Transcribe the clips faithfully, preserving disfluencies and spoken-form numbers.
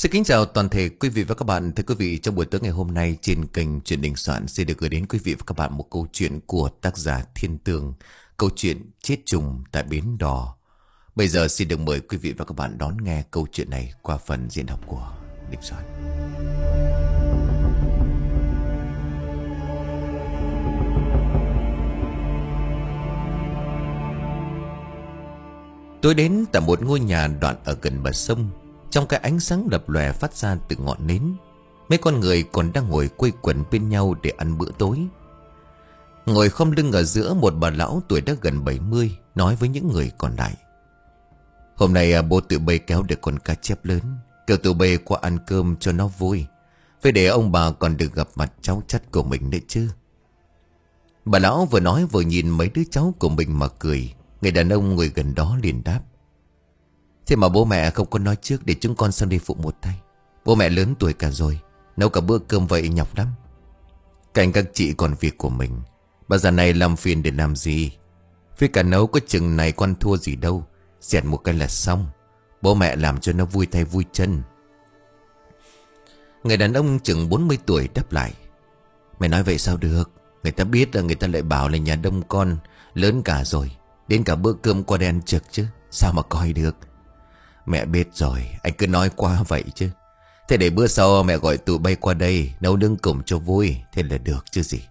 Xin kính chào toàn thể quý vị và các bạn. Thưa quý vị, trong buổi tối ngày hôm nay trên kênh Chuyện Đình Soạn xin được gửi đến quý vị và các bạn một câu chuyện của tác giả Thiên Tường, câu chuyện Chết Trùng tại Bến Đò. Bây giờ xin được mời quý vị và các bạn đón nghe câu chuyện này qua phần diễn đọc của Đình Soạn. Tôi đến tại một ngôi nhà đoạn ở gần bờ sông. Trong cái ánh sáng lập lòe phát ra từ ngọn nến, mấy con người còn đang ngồi quây quần bên nhau để ăn bữa tối. Ngồi khom lưng ở giữa, một bà lão tuổi đã gần bảy mươi nói với những người còn lại: "Hôm nay bố tụi bay kéo được con cá chép lớn, kêu tụi bay qua ăn cơm cho nó vui, phải để ông bà còn được gặp mặt cháu chắt của mình đấy chứ." Bà lão vừa nói vừa nhìn mấy đứa cháu của mình mà cười. Người đàn ông ngồi gần đó liền đáp: "Thế mà bố mẹ không có nói trước để chúng con sang đây phụ một tay. Bố mẹ lớn tuổi cả rồi, nấu cả bữa cơm vậy nhọc lắm. Cảnh các chị còn việc của mình, bà già này làm phiền để làm gì? Với cả nấu có chừng này con thua gì đâu, xẹt một cái là xong. Bố mẹ làm cho nó vui tay vui chân." Người đàn ông chừng bốn mươi tuổi đáp lại: "Mày nói vậy sao được? Người ta biết là người ta lại bảo là nhà đông con, lớn cả rồi, đến cả bữa cơm qua đây ăn trực chứ, sao mà coi được. Mẹ biết rồi, anh cứ nói qua vậy chứ. Thế để bữa sau mẹ gọi tụi bay qua đây nấu nướng cùng cho vui, thế là được chứ gì."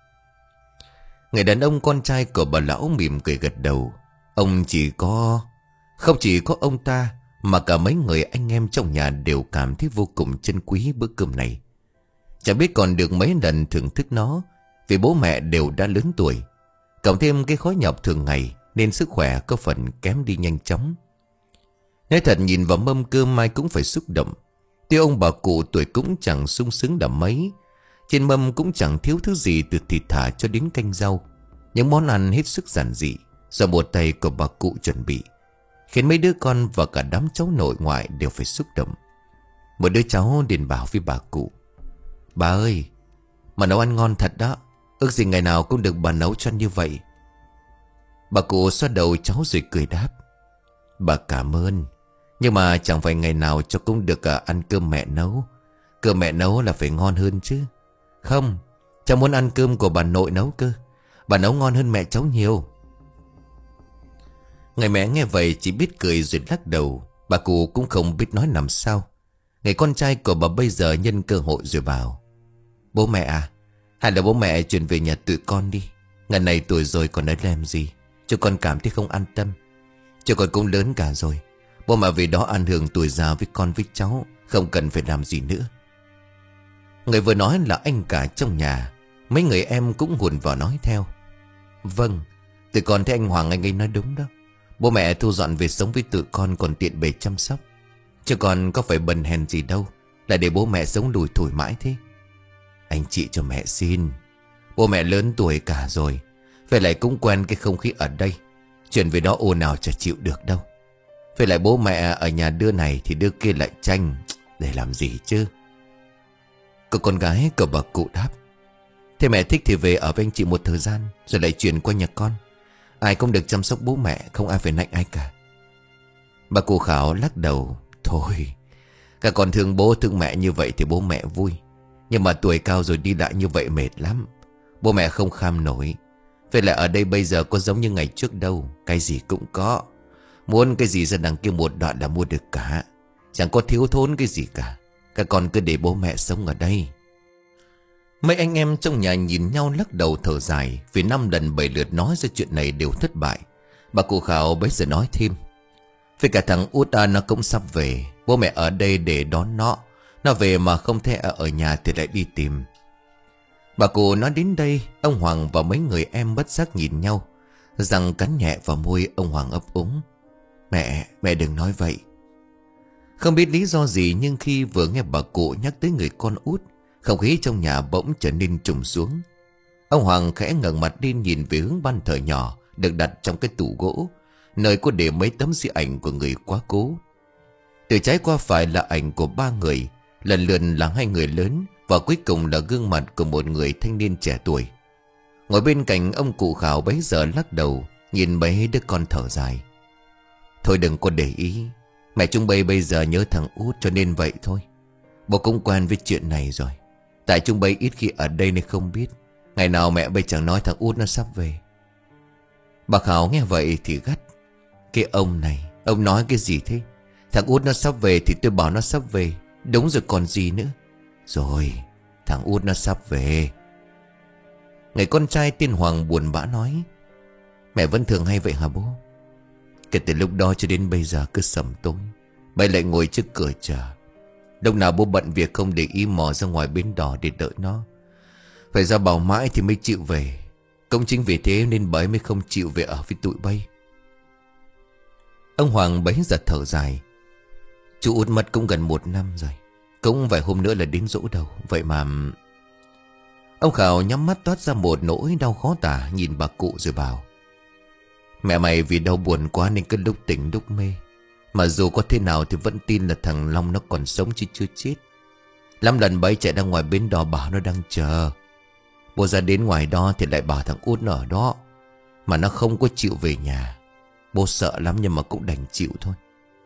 Người đàn ông con trai của bà lão mỉm cười gật đầu. Ông chỉ có... Không chỉ có ông ta, mà cả mấy người anh em trong nhà đều cảm thấy vô cùng trân quý bữa cơm này. Chả biết còn được mấy lần thưởng thức nó, vì bố mẹ đều đã lớn tuổi. Cộng thêm cái khó nhọc thường ngày nên sức khỏe có phần kém đi nhanh chóng. Nói thật, nhìn vào mâm cơm ai cũng phải xúc động. Tuy ông bà cụ tuổi cũng chẳng sung sướng đắm mấy, trên mâm cũng chẳng thiếu thứ gì từ thịt thả cho đến canh rau. Những món ăn hết sức giản dị do một tay của bà cụ chuẩn bị, khiến mấy đứa con và cả đám cháu nội ngoại đều phải xúc động. Một đứa cháu liền bảo với bà cụ: "Bà ơi, mà nấu ăn ngon thật đó. Ước gì ngày nào cũng được bà nấu cho như vậy." Bà cụ xoa đầu cháu rồi cười đáp: "Bà cảm ơn, nhưng mà chẳng phải ngày nào cho cũng được à, ăn cơm mẹ nấu. Cơm mẹ nấu là phải ngon hơn chứ. Không, cháu muốn ăn cơm của bà nội nấu cơ. Bà nấu ngon hơn mẹ cháu nhiều." Người mẹ nghe vậy chỉ biết cười rồi lắc đầu. Bà cụ cũng không biết nói làm sao. Người con trai của bà bây giờ nhân cơ hội rồi bảo: "Bố mẹ à, hay là bố mẹ chuyển về nhà tụi con đi. Ngần này tuổi rồi còn nói làm gì, cho con cảm thấy không an tâm. Cho con cũng lớn cả rồi, bố mẹ vì đó ảnh hưởng tuổi già với con với cháu, không cần phải làm gì nữa." Người vừa nói là anh cả trong nhà. Mấy người em cũng hùn vào nói theo: "Vâng, tụi con thấy anh Hoàng anh ấy nói đúng đó. Bố mẹ thu dọn về sống với tụi con còn tiện bề chăm sóc. Chứ còn có phải bần hèn gì đâu, lại để bố mẹ sống lủi thủi mãi thế. Anh chị cho mẹ xin, bố mẹ lớn tuổi cả rồi, phải lại cũng quen cái không khí ở đây. Chuyện về đó ồn ào chả chịu được đâu. Phải lại bố mẹ ở nhà đứa này thì đứa kia lại tranh, để làm gì chứ." Cô con gái của bà cụ đáp: "Thế mẹ thích thì về ở với anh chị một thời gian, rồi lại chuyển qua nhà con. Ai cũng được chăm sóc bố mẹ, không ai phải nạnh ai cả." Bà cụ Khảo lắc đầu: "Thôi, các con thương bố thương mẹ như vậy thì bố mẹ vui. Nhưng mà tuổi cao rồi đi lại như vậy mệt lắm. Bố mẹ không kham nổi. Vậy là ở đây bây giờ có giống như ngày trước đâu. Cái gì cũng có. Muốn cái gì ra đằng kia một đoạn là mua được cả. Chẳng có thiếu thốn cái gì cả. Các con cứ để bố mẹ sống ở đây." Mấy anh em trong nhà nhìn nhau lắc đầu thở dài, vì năm lần bảy lượt nói ra chuyện này đều thất bại. Bà cụ Khảo bây giờ nói thêm: "Với cả thằng út à, nó cũng sắp về. Bố mẹ ở đây để đón nó. Nó về mà không thể ở, ở nhà thì lại đi tìm." Bà cụ nói đến đây, ông Hoàng và mấy người em bất giác nhìn nhau. Răng cắn nhẹ vào môi, ông Hoàng ấp úng: Mẹ, mẹ đừng nói vậy." Không biết lý do gì, nhưng khi vừa nghe bà cụ nhắc tới người con út, không khí trong nhà bỗng trở nên trùng xuống. Ông Hoàng khẽ ngẩng mặt lên nhìn về hướng ban thờ nhỏ được đặt trong cái tủ gỗ, nơi có để mấy tấm di ảnh của người quá cố. Từ trái qua phải là ảnh của ba người, lần lượt là hai người lớn, và cuối cùng là gương mặt của một người thanh niên trẻ tuổi. Ngồi bên cạnh ông cụ Khảo bấy giờ lắc đầu, nhìn mấy đứa con thở dài: "Thôi đừng có để ý. Mẹ chúng bay bây giờ nhớ thằng út cho nên vậy thôi. Bố cũng quen với chuyện này rồi. Tại chúng bay ít khi ở đây nên không biết. Ngày nào mẹ bay chẳng nói thằng út nó sắp về. Bà Khảo nghe vậy thì gắt. Cái ông này, ông nói cái gì thế? Thằng út nó sắp về thì tôi bảo nó sắp về. Đúng rồi còn gì nữa. Rồi, thằng út nó sắp về. Người con trai tên Hoàng buồn bã nói. Mẹ vẫn thường hay vậy hả bố? Kể từ lúc đó cho đến bây giờ cứ sầm tối mày lại ngồi trước cửa chờ. Lúc nào bố bận việc không để ý mò ra ngoài bến đò để đợi nó. Phải ra bảo mãi thì mới chịu về. Cũng chính vì thế nên bà ấy mới không chịu về ở với tụi bay. Ông Hoàng bấy giờ thở dài. Chú út mất cũng gần một năm rồi. Cũng vài hôm nữa là đến giỗ đầu. Vậy mà... Ông Khảo nhắm mắt toát ra một nỗi đau khó tả. Nhìn bà cụ rồi bảo. Mẹ mày vì đau buồn quá nên cứ lúc tỉnh lúc mê. Mà dù có thế nào thì vẫn tin là thằng Long nó còn sống chứ chưa chết. Lắm lần bấy chạy ra ngoài bến đò bảo nó đang chờ. Bố ra đến ngoài đó thì lại bảo thằng út nó ở đó. Mà nó không có chịu về nhà. Bố sợ lắm nhưng mà cũng đành chịu thôi.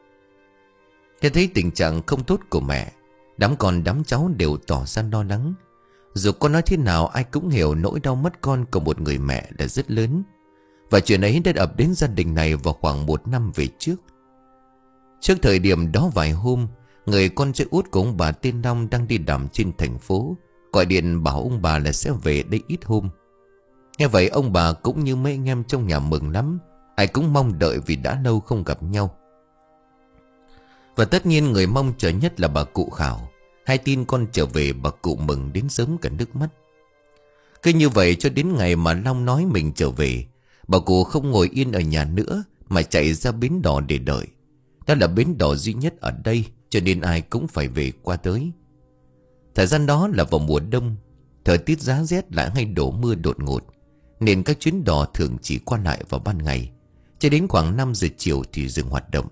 Thế thấy tình trạng không tốt của mẹ, đám con đám cháu đều tỏ ra lo lắng. Dù có nói thế nào ai cũng hiểu nỗi đau mất con của một người mẹ là rất lớn. Và chuyện ấy đã ập đến gia đình này vào khoảng một năm về trước. Trước thời điểm đó vài hôm, người con trai út của ông bà tên Long đang đi làm trên thành phố, gọi điện bảo ông bà là sẽ về đây ít hôm. Nghe vậy ông bà cũng như mấy anh em trong nhà mừng lắm. Ai cũng mong đợi vì đã lâu không gặp nhau. Và tất nhiên người mong chờ nhất là bà cụ Khảo. Hay tin con trở về bà cụ mừng đến sớm cả nước mắt. Cứ như vậy cho đến ngày mà Long nói mình trở về, bà cụ không ngồi yên ở nhà nữa mà chạy ra bến đò để đợi. Đó là bến đò duy nhất ở đây cho nên ai cũng phải về qua tới. Thời gian đó là vào mùa đông, thời tiết giá rét lại hay đổ mưa đột ngột, nên các chuyến đò thường chỉ qua lại vào ban ngày, cho đến khoảng năm giờ chiều thì dừng hoạt động.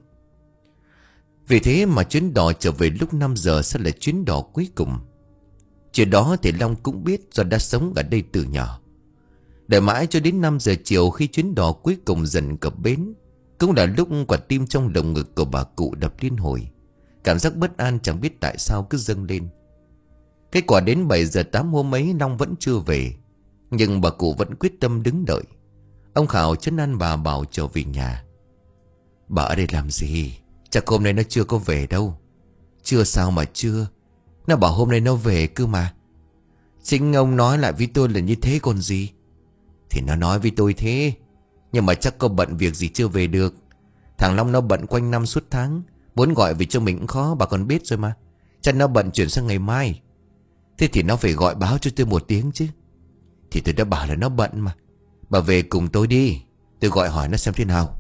Vì thế mà chuyến đò trở về lúc năm giờ sẽ là chuyến đò cuối cùng. Chuyện đó thì Long cũng biết do đã sống ở đây từ nhỏ. Đợi mãi cho đến năm giờ chiều khi chuyến đò cuối cùng dần cập bến, cũng là lúc quả tim trong lồng ngực của bà cụ đập liên hồi. Cảm giác bất an chẳng biết tại sao cứ dâng lên. Kết quả đến bảy giờ tám hôm ấy Long vẫn chưa về, nhưng bà cụ vẫn quyết tâm đứng đợi. Ông Khảo trấn an bà bảo trở về nhà. Bà ở đây làm gì? Chắc hôm nay nó chưa có về đâu. Chưa sao mà chưa. Nó bảo hôm nay nó về cơ mà. Chính ông nói lại với tôi là như thế còn gì. Thì nó nói với tôi thế, nhưng mà chắc có bận việc gì chưa về được. Thằng Long nó bận quanh năm suốt tháng, muốn gọi về cho mình cũng khó, bà còn biết rồi mà. Chắc nó bận chuyển sang ngày mai. Thế thì nó phải gọi báo cho tôi một tiếng chứ. Thì tôi đã bảo là nó bận mà. Bà về cùng tôi đi, tôi gọi hỏi nó xem thế nào.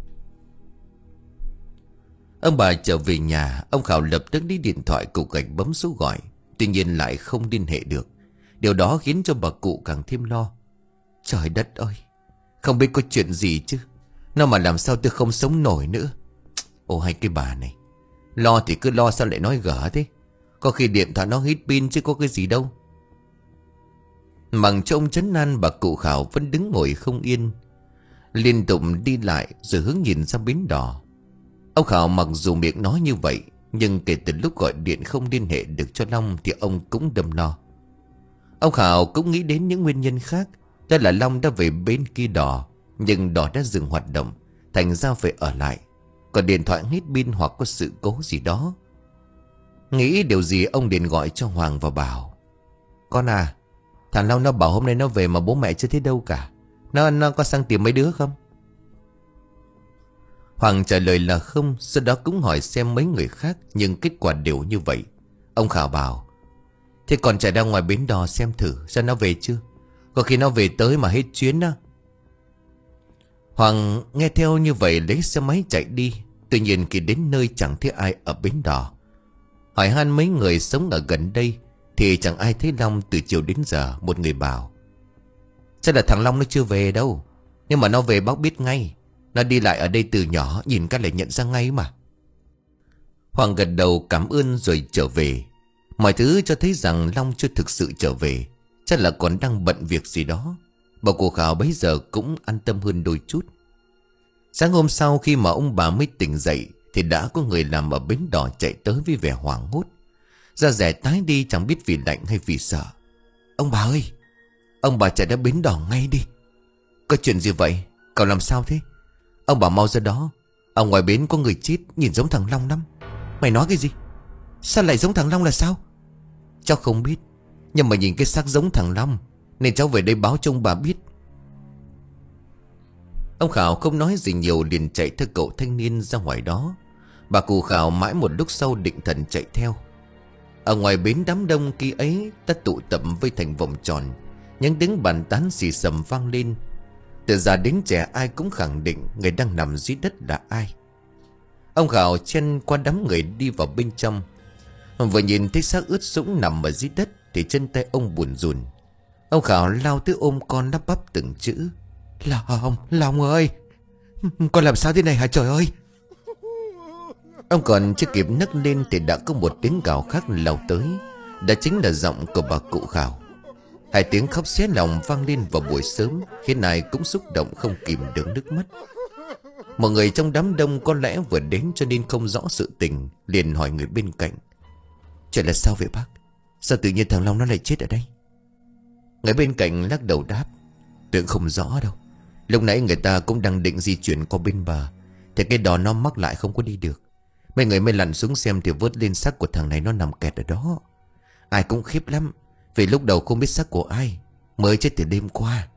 Ông bà trở về nhà, ông Khảo lập tức đi điện thoại cục gạch bấm số gọi. Tuy nhiên lại không liên hệ được. Điều đó khiến cho bà cụ càng thêm lo. Trời đất ơi, không biết có chuyện gì chứ. Nó mà làm sao tôi không sống nổi nữa. Ồ hay cái bà này, lo thì cứ lo sao lại nói gở thế. Có khi điện thoại nó hết pin chứ có cái gì đâu. Mặc cho ông trấn an, bà cụ Khảo vẫn đứng ngồi không yên, liên tục đi lại rồi hướng nhìn ra bến đò. Ông Khảo mặc dù miệng nói như vậy, nhưng kể từ lúc gọi điện không liên hệ được cho Long thì ông cũng đâm lo. Ông Khảo cũng nghĩ đến những nguyên nhân khác. Đó là Long đã về bên kia đò, nhưng đò đã dừng hoạt động, thành ra phải ở lại. Còn điện thoại hết pin hoặc có sự cố gì đó. Nghĩ điều gì ông liền gọi cho Hoàng và bảo. Con à, thằng Long nó bảo hôm nay nó về mà bố mẹ chưa thấy đâu cả. Nó, nó có sang tìm mấy đứa không? Hoàng trả lời là không. Sau đó cũng hỏi xem mấy người khác, nhưng kết quả đều như vậy. Ông Khảo bảo. Thế còn chạy ra ngoài bến đò xem thử sao nó về chưa. Có khi nó về tới mà hết chuyến đó. Hoàng nghe theo như vậy lấy xe máy chạy đi. Tuy nhiên khi đến nơi chẳng thấy ai ở bến đò. Hỏi han mấy người sống ở gần đây thì chẳng ai thấy Long từ chiều đến giờ. Một người bảo. Chắc là thằng Long nó chưa về đâu. Nhưng mà nó về bác biết ngay. Nó đi lại ở đây từ nhỏ, nhìn cái lại nhận ra ngay mà. Hoàng gật đầu cảm ơn rồi trở về. Mọi thứ cho thấy rằng Long chưa thực sự trở về, chắc là còn đang bận việc gì đó. Bà cụ Khảo bấy giờ cũng an tâm hơn đôi chút. Sáng hôm sau khi mà ông bà mới tỉnh dậy thì đã có người làm ở bến đò chạy tới với vẻ hoảng hốt. Da dẻ tái đi chẳng biết vì lạnh hay vì sợ. Ông bà ơi, ông bà chạy đến bến đò ngay đi. Có chuyện gì vậy? Cậu làm sao thế? Ông bà mau ra đó. Ở ngoài bến có người chết, nhìn giống thằng Long lắm. Mày nói cái gì? Sao lại giống thằng Long là sao? Cháu không biết, nhưng mà nhìn cái xác giống thằng Long, nên cháu về đây báo cho ông bà biết. Ông Khảo không nói gì nhiều, liền chạy theo cậu thanh niên ra ngoài đó. Bà cụ Khảo mãi một lúc sau định thần chạy theo. Ở ngoài bến đám đông kia ấy đã tụ tập vây thành vòng tròn, những tiếng bàn tán xì xầm vang lên. Từ già đến trẻ ai cũng khẳng định người đang nằm dưới đất là ai. Ông Khảo chen qua đám người đi vào bên trong. Vừa nhìn thấy xác ướt sũng nằm ở dưới đất thì chân tay ông buồn rùn. Ông Khảo lao tới ôm con, lắp bắp từng chữ: Long, Long ơi, con làm sao thế này hả trời ơi? Ông còn chưa kịp nấc lên thì đã có một tiếng gào khác lao tới. Đó chính là giọng của bà cụ Khảo. Hai tiếng khóc xé lòng vang lên vào buổi sớm, khiến ai cũng xúc động không kìm được nước mắt. Một người trong đám đông có lẽ vừa đến cho nên không rõ sự tình, liền hỏi người bên cạnh: Chuyện là sao vậy bác? Sao tự nhiên thằng Long nó lại chết ở đây? Người bên cạnh lắc đầu đáp: Tôi không rõ đâu. Lúc nãy người ta cũng đang định di chuyển qua bên bờ, thì cái đò nó mắc lại không có đi được. Mấy người mới lặn xuống xem thì vớt lên xác của thằng này nó nằm kẹt ở đó. Ai cũng khiếp lắm, vì lúc đầu không biết xác của ai, mới chết từ đêm qua.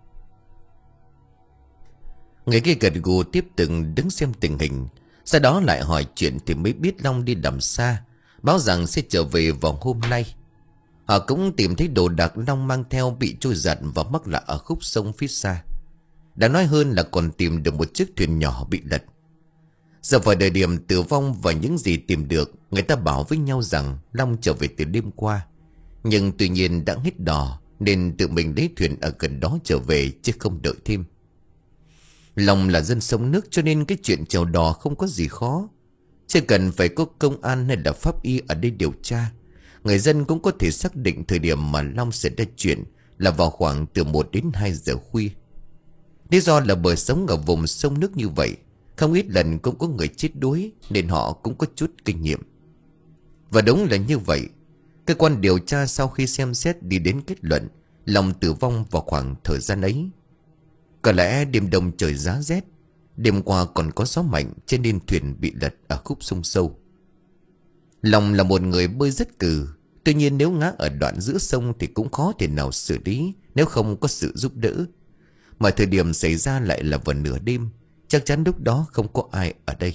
Người kia gật gù tiếp tục đứng xem tình hình. Sau đó lại hỏi chuyện thì mới biết Long đi đầm xa, báo rằng sẽ trở về vào hôm nay. Họ cũng tìm thấy đồ đạc Long mang theo bị trôi giạt và mắc lại ở khúc sông phía xa. Đáng nói hơn là còn tìm được một chiếc thuyền nhỏ bị lật. Giờ vào thời điểm tử vong và những gì tìm được, người ta bảo với nhau rằng Long trở về từ đêm qua. Nhưng tuy nhiên đã hết đò, nên tự mình lấy thuyền ở gần đó trở về, chứ không đợi thêm. Long là dân sống nước cho nên cái chuyện chèo đò không có gì khó. Chỉ cần phải có công an hay là pháp y ở đây điều tra, người dân cũng có thể xác định thời điểm mà Long xảy ra chuyện là vào khoảng từ một đến hai giờ khuya. Lý do là bởi sống ở vùng sông nước như vậy, không ít lần cũng có người chết đuối, nên họ cũng có chút kinh nghiệm. Và đúng là như vậy. Cơ quan điều tra sau khi xem xét đi đến kết luận Long tử vong vào khoảng thời gian ấy. Có lẽ đêm đông trời giá rét, đêm qua còn có gió mạnh, cho nên thuyền bị lật ở khúc sông sâu. Long là một người bơi rất cừ, tuy nhiên nếu ngã ở đoạn giữa sông thì cũng khó thể nào xử lý nếu không có sự giúp đỡ. Mà thời điểm xảy ra lại là vào nửa đêm, chắc chắn lúc đó không có ai ở đây.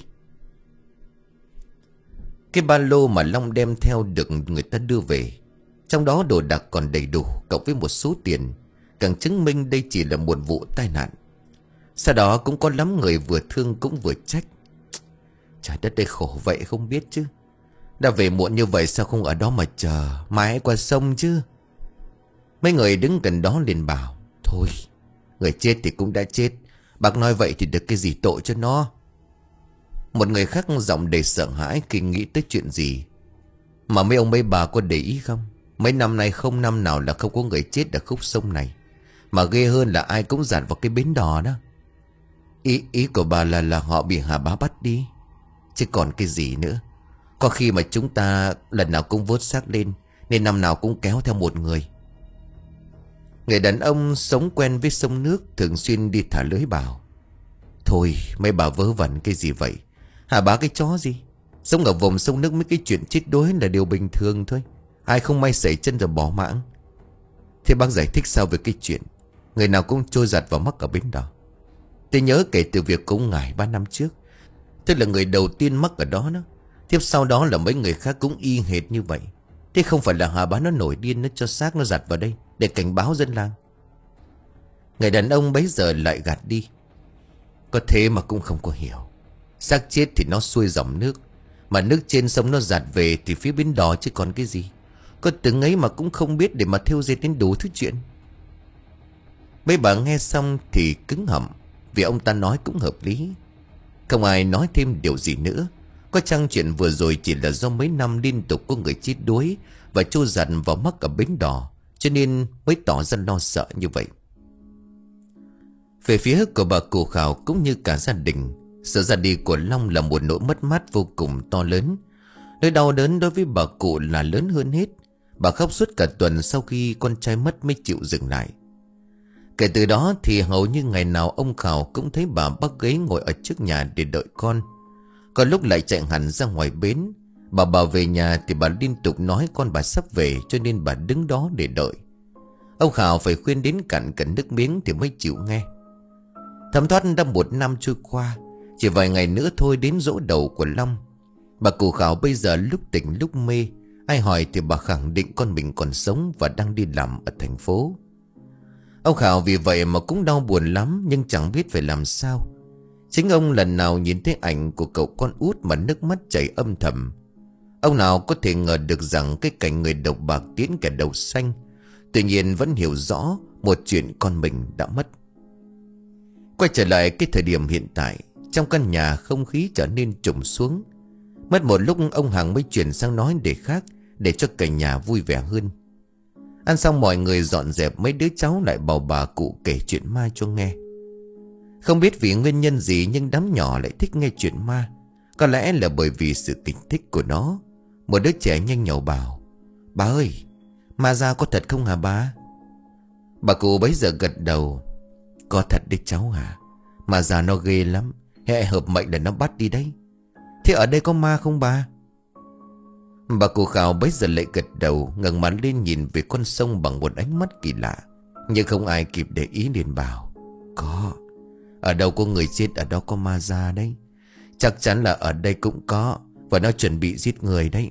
Cái ba lô mà Long đem theo được người ta đưa về, trong đó đồ đạc còn đầy đủ, cộng với một số tiền, càng chứng minh đây chỉ là một vụ tai nạn. Sau đó cũng có lắm người vừa thương cũng vừa trách: Trời đất ơi, khổ vậy không biết chứ. Đã về muộn như vậy sao không ở đó mà chờ, mãi qua sông chứ. Mấy người đứng gần đó liền bảo: Thôi, người chết thì cũng đã chết, bác nói vậy thì được cái gì tội cho nó. Một người khác giọng đầy sợ hãi khi nghĩ tới chuyện gì: Mà mấy ông mấy bà có để ý không? Mấy năm nay không năm nào là không có người chết ở khúc sông này. Mà ghê hơn là ai cũng dạt vào cái bến đò đó. Ý, ý của bà là là họ bị Hà Bá bắt đi, chứ còn cái gì nữa. Có khi mà chúng ta lần nào cũng vớt xác lên, nên năm nào cũng kéo theo một người. Người đàn ông sống quen với sông nước, thường xuyên đi thả lưới bảo: Thôi mấy bà vớ vẩn cái gì vậy? Hà Bá cái chó gì? Sống ở vùng sông nước mấy cái chuyện chết đuối là điều bình thường thôi. Ai không may sẩy chân rồi bỏ mạng. Thế bác giải thích sao về cái chuyện người nào cũng trôi giạt vào mắc ở bến đò? Tôi nhớ kể từ việc cũng ngài ba năm trước, tức là người đầu tiên mắc ở đó đó. Tiếp sau đó là mấy người khác cũng y hệt như vậy. Thế không phải là Hà Bá nó nổi điên, nó cho xác nó giặt vào đây để cảnh báo dân làng? Người đàn ông bấy giờ lại gạt đi: Có thế mà cũng không có hiểu. Xác chết thì nó xuôi dòng nước, mà nước trên sông nó giạt về thì phía bến đò chứ còn cái gì. Có từng ấy mà cũng không biết để mà thêu dệt đến đủ thứ chuyện. Mấy bà nghe xong thì cứng họng, vì ông ta nói cũng hợp lý. Không ai nói thêm điều gì nữa. Có chăng chuyện vừa rồi chỉ là do mấy năm liên tục có người chết đuối và trôi giạt vào mắc ở bến đò, cho nên mới tỏ ra lo sợ như vậy. Về phía của bà cụ Khảo cũng như cả gia đình, Sự ra đi của Long là một nỗi mất mát vô cùng to lớn. Nỗi đau đớn đối với bà cụ là lớn hơn hết. Bà khóc suốt cả tuần sau khi con trai mất mới chịu dừng lại. Kể từ đó thì hầu như ngày nào ông Khảo cũng thấy bà bắt ghế ngồi ở trước nhà để đợi con. Có lúc lại chạy hẳn ra ngoài bến. Bà bảo về nhà thì bà liên tục nói con bà sắp về, cho nên bà đứng đó để đợi. Ông Khảo phải khuyên đến cạn cả nước miếng thì mới chịu nghe. Thấm thoát đã một năm trôi qua. Chỉ vài ngày nữa thôi đến giỗ đầu của Long. Bà cụ Khảo bây giờ lúc tỉnh lúc mê. Ai hỏi thì bà khẳng định con mình còn sống và đang đi làm ở thành phố. Ông Khảo vì vậy mà cũng đau buồn lắm, nhưng chẳng biết phải làm sao. Chính ông lần nào nhìn thấy ảnh của cậu con út mà nước mắt chảy âm thầm. Ông nào có thể ngờ được rằng cái cảnh người độc bạc tiến kẻ đầu xanh. Tuy nhiên vẫn hiểu rõ một chuyện con mình đã mất. Quay trở lại cái thời điểm hiện tại, trong căn nhà không khí trở nên trùng xuống. Mất một lúc ông Hằng mới chuyển sang nói để khác, để cho cả nhà vui vẻ hơn. Ăn xong mọi người dọn dẹp, mấy đứa cháu lại bảo bà cụ kể chuyện ma cho nghe. Không biết vì nguyên nhân gì nhưng đám nhỏ lại thích nghe chuyện ma. Có lẽ là bởi vì sự kích thích của nó. Một đứa trẻ nhanh nhậu bảo: "Bà ơi, ma ra có thật không hả bà?" Bà cụ bấy giờ gật đầu: "Có thật đấy cháu à. Ma già nó ghê lắm. Hệ hợp mệnh là nó bắt đi đấy. Thế ở đây có ma không bà?" Bà cụ Khảo bấy giờ lại gật đầu, ngẩng mặt lên nhìn về con sông bằng một ánh mắt kỳ lạ. Nhưng không ai kịp để ý liền bảo: "Có. Ở đâu có người chết ở đó có ma ra đấy. Chắc chắn là ở đây cũng có. Và nó chuẩn bị giết người đấy."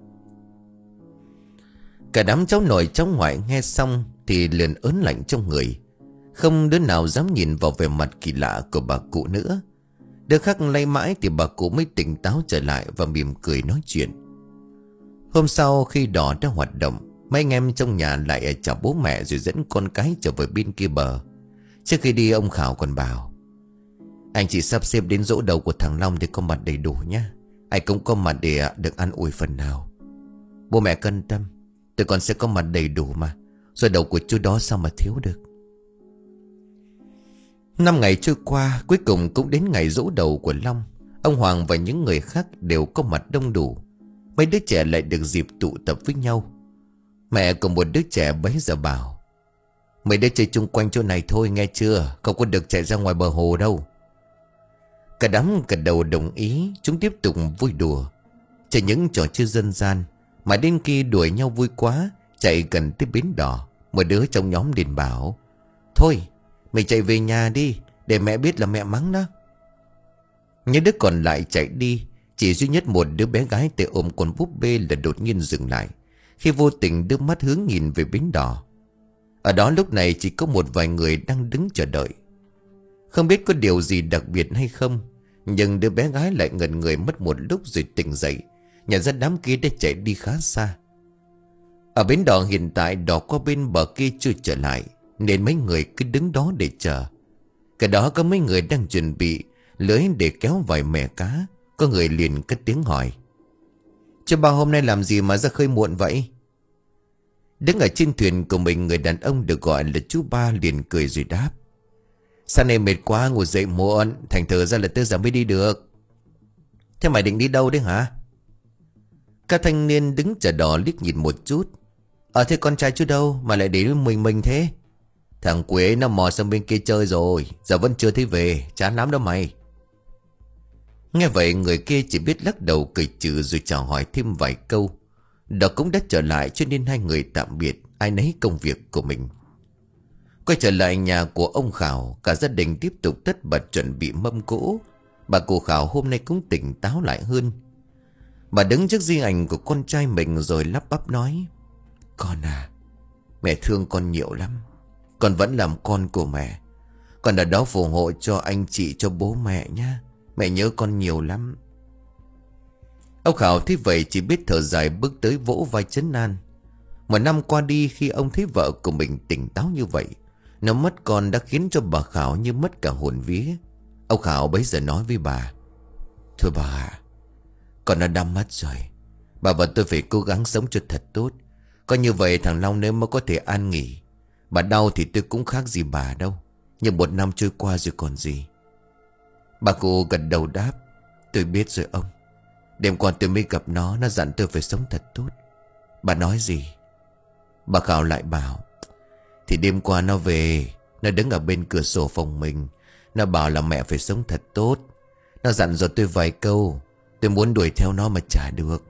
Cả đám cháu nội cháu ngoại nghe xong thì liền ớn lạnh trong người. Không đứa nào dám nhìn vào vẻ mặt kỳ lạ của bà cụ nữa. Đứa khác lay mãi thì bà cụ mới tỉnh táo trở lại và mỉm cười nói chuyện. Hôm sau khi đò đã hoạt động, mấy anh em trong nhà lại chào bố mẹ rồi dẫn con cái trở về bên kia bờ. Trước khi đi ông Khảo còn bảo: "Anh chỉ sắp xếp đến giỗ đầu của thằng Long thì có mặt đầy đủ nhá. Anh cũng có mặt để được ăn ủi phần nào. Bố mẹ cân tâm, tụi con sẽ có mặt đầy đủ mà. Rồi đầu của chú đó sao mà thiếu được." Năm ngày trôi qua, cuối cùng cũng đến ngày giỗ đầu của Long. Ông Hoàng và những người khác đều có mặt đông đủ. Mấy đứa trẻ lại được dịp tụ tập với nhau. Mẹ của một đứa trẻ bấy giờ bảo: "Mấy đứa chơi chung quanh chỗ này thôi nghe chưa, không có được chạy ra ngoài bờ hồ đâu." Cả đám gật đầu đồng ý. Chúng tiếp tục vui đùa, chơi những trò chơi dân gian. Mà đến khi đuổi nhau vui quá, chạy gần tới bến đò, một đứa trong nhóm liền bảo: "Thôi mày chạy về nhà đi, để mẹ biết là mẹ mắng đó." Những đứa còn lại chạy đi. Chỉ duy nhất một đứa bé gái tay ôm con búp bê là đột nhiên dừng lại, khi vô tình đưa mắt hướng nhìn về bến đò. Ở đó lúc này chỉ có một vài người đang đứng chờ đợi. Không biết có điều gì đặc biệt hay không, nhưng đứa bé gái lại ngẩn người mất một lúc rồi tỉnh dậy, nhận ra đám kia đã chạy đi khá xa. Ở bến đò hiện tại, đò qua bên bờ kia chưa trở lại, nên mấy người cứ đứng đó để chờ. Cái đó có mấy người đang chuẩn bị lưới để kéo vài mẻ cá. Có người liền cất tiếng hỏi: "Chứ ba hôm nay làm gì mà ra khơi muộn vậy?" Đứng ở trên thuyền của mình, người đàn ông được gọi là chú Ba liền cười rồi đáp: "Sáng nay mệt quá ngủ dậy muộn, thành thử ra là tới giờ mới đi được." "Thế mày định đi đâu đấy hả?" Các thanh niên đứng chờ đò liếc nhìn một chút. "Ờ thế con trai chú đâu mà lại để mình mình thế?" "Thằng Quế nó mò sang bên kia chơi rồi, giờ vẫn chưa thấy về, chán lắm đó mày." Nghe vậy người kia chỉ biết lắc đầu cười trừ rồi chào hỏi thêm vài câu. Đó cũng đã trở lại, cho nên hai người tạm biệt, ai nấy công việc của mình. Quay trở lại nhà của ông Khảo, cả gia đình tiếp tục tất bật chuẩn bị mâm cỗ. Bà cụ Khảo hôm nay cũng tỉnh táo lại hơn. Bà đứng trước di ảnh của con trai mình rồi lắp bắp nói: "Con à, mẹ thương con nhiều lắm. Con vẫn làm con của mẹ. Con ở đó phù hộ cho anh chị, cho bố mẹ nha. Mẹ nhớ con nhiều lắm." Ông Khảo thấy vậy chỉ biết thở dài, bước tới vỗ vai trấn an. Một năm qua đi, khi ông thấy vợ của mình tỉnh táo như vậy, nó mất con đã khiến cho bà Khảo như mất cả hồn vía. Ông Khảo bấy giờ nói với bà: "Thôi bà à, con đã đã mất rồi. Bà và tôi phải cố gắng sống cho thật tốt. Có như vậy thằng Long nếu mới có thể an nghỉ. Bà đau thì tôi cũng khác gì bà đâu. Nhưng một năm trôi qua rồi còn gì." Bà cụ gật đầu đáp. Tôi biết rồi ông. Đêm qua tôi mới gặp nó. Nó dặn tôi phải sống thật tốt. Bà nói gì? Bà Khảo lại bảo. Thì đêm qua nó về. Nó đứng ở bên cửa sổ phòng mình. Nó bảo là mẹ phải sống thật tốt. Nó dặn dò tôi vài câu. Tôi muốn đuổi theo nó mà chả được.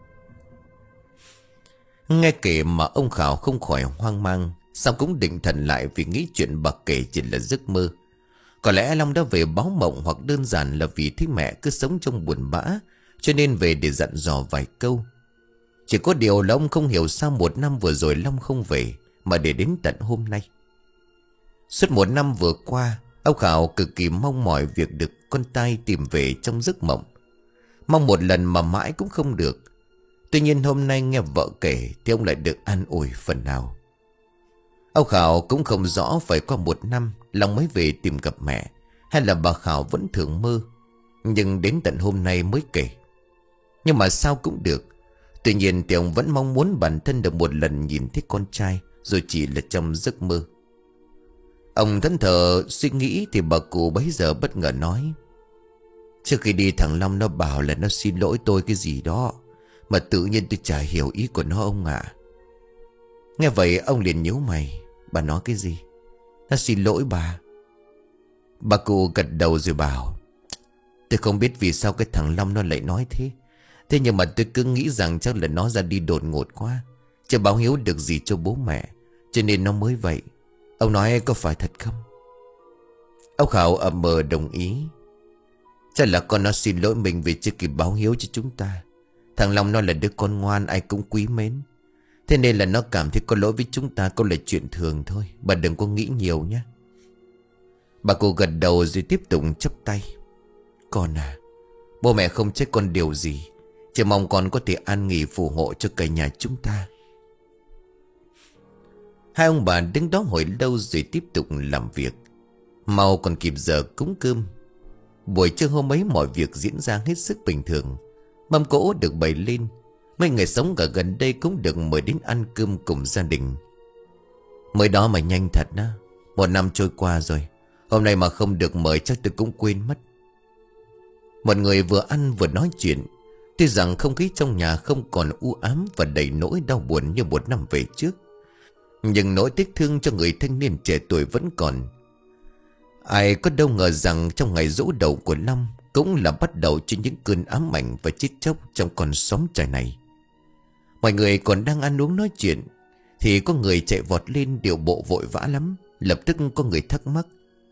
Nghe kể mà ông Khảo không khỏi hoang mang. Xong cũng định thần lại vì nghĩ chuyện bà kể chỉ là giấc mơ. Có lẽ Long đã về báo mộng, hoặc đơn giản là vì thấy mẹ cứ sống trong buồn bã, cho nên về để dặn dò vài câu. Chỉ có điều là ông không hiểu sao một năm vừa rồi Long không về, mà để đến tận hôm nay. Suốt một năm vừa qua, ông Khảo cực kỳ mong mỏi việc được con trai tìm về trong giấc mộng. Mong một lần mà mãi cũng không được. Tuy nhiên hôm nay nghe vợ kể thì ông lại được an ủi phần nào. Ông Khảo cũng không rõ phải qua một năm Long mới về tìm gặp mẹ, hay là bà Khảo vẫn thường mơ. Nhưng đến tận hôm nay mới kể. Nhưng mà sao cũng được. Tuy nhiên thì ông vẫn mong muốn bản thân được một lần nhìn thấy con trai, dù chỉ là trong giấc mơ. Ông thẫn thờ suy nghĩ thì bà cụ bấy giờ bất ngờ nói. Trước khi đi thằng Long nó bảo là nó xin lỗi tôi cái gì đó, mà tự nhiên tôi chả hiểu ý của nó ông ạ. Nghe vậy ông liền nhíu mày. Bà nói cái gì? Nó xin lỗi bà. Bà cụ gật đầu rồi bảo. Tôi không biết vì sao cái thằng Long nó lại nói thế. Thế nhưng mà tôi cứ nghĩ rằng chắc là nó ra đi đột ngột quá, chưa báo hiếu được gì cho bố mẹ, cho nên nó mới vậy. Ông nói có phải thật không? Ông Khảo ậm mờ đồng ý. Chắc là con nó xin lỗi mình vì chưa kịp báo hiếu cho chúng ta. Thằng Long nó là đứa con ngoan ai cũng quý mến, thế nên là nó cảm thấy có lỗi với chúng ta cũng là chuyện thường thôi. Bà đừng có nghĩ nhiều nhé. Bà cụ gật đầu rồi tiếp tục chắp tay. Con à, bố mẹ không trách con điều gì, chỉ mong con có thể an nghỉ phù hộ cho cả nhà chúng ta. Hai ông bà đứng đó hồi lâu rồi tiếp tục làm việc. Mau còn kịp giờ cúng cơm. Buổi trưa hôm ấy mọi việc diễn ra hết sức bình thường. Mâm cỗ được bày lên. Mấy người sống ở gần đây cũng được mời đến ăn cơm cùng gia đình. Mới đó mà nhanh thật đó. Một năm trôi qua rồi, hôm nay mà không được mời chắc tôi cũng quên mất. Một người vừa ăn vừa nói chuyện. Tuy rằng không khí trong nhà không còn u ám và đầy nỗi đau buồn như một năm về trước, nhưng nỗi tiếc thương cho người thanh niên trẻ tuổi vẫn còn. Ai có đâu ngờ rằng trong ngày giỗ đầu của Long cũng là bắt đầu cho những cơn ám ảnh và chết chóc trong con xóm trài này. Mọi người còn đang ăn uống nói chuyện thì có người chạy vọt lên điệu bộ vội vã lắm. Lập tức có người thắc mắc.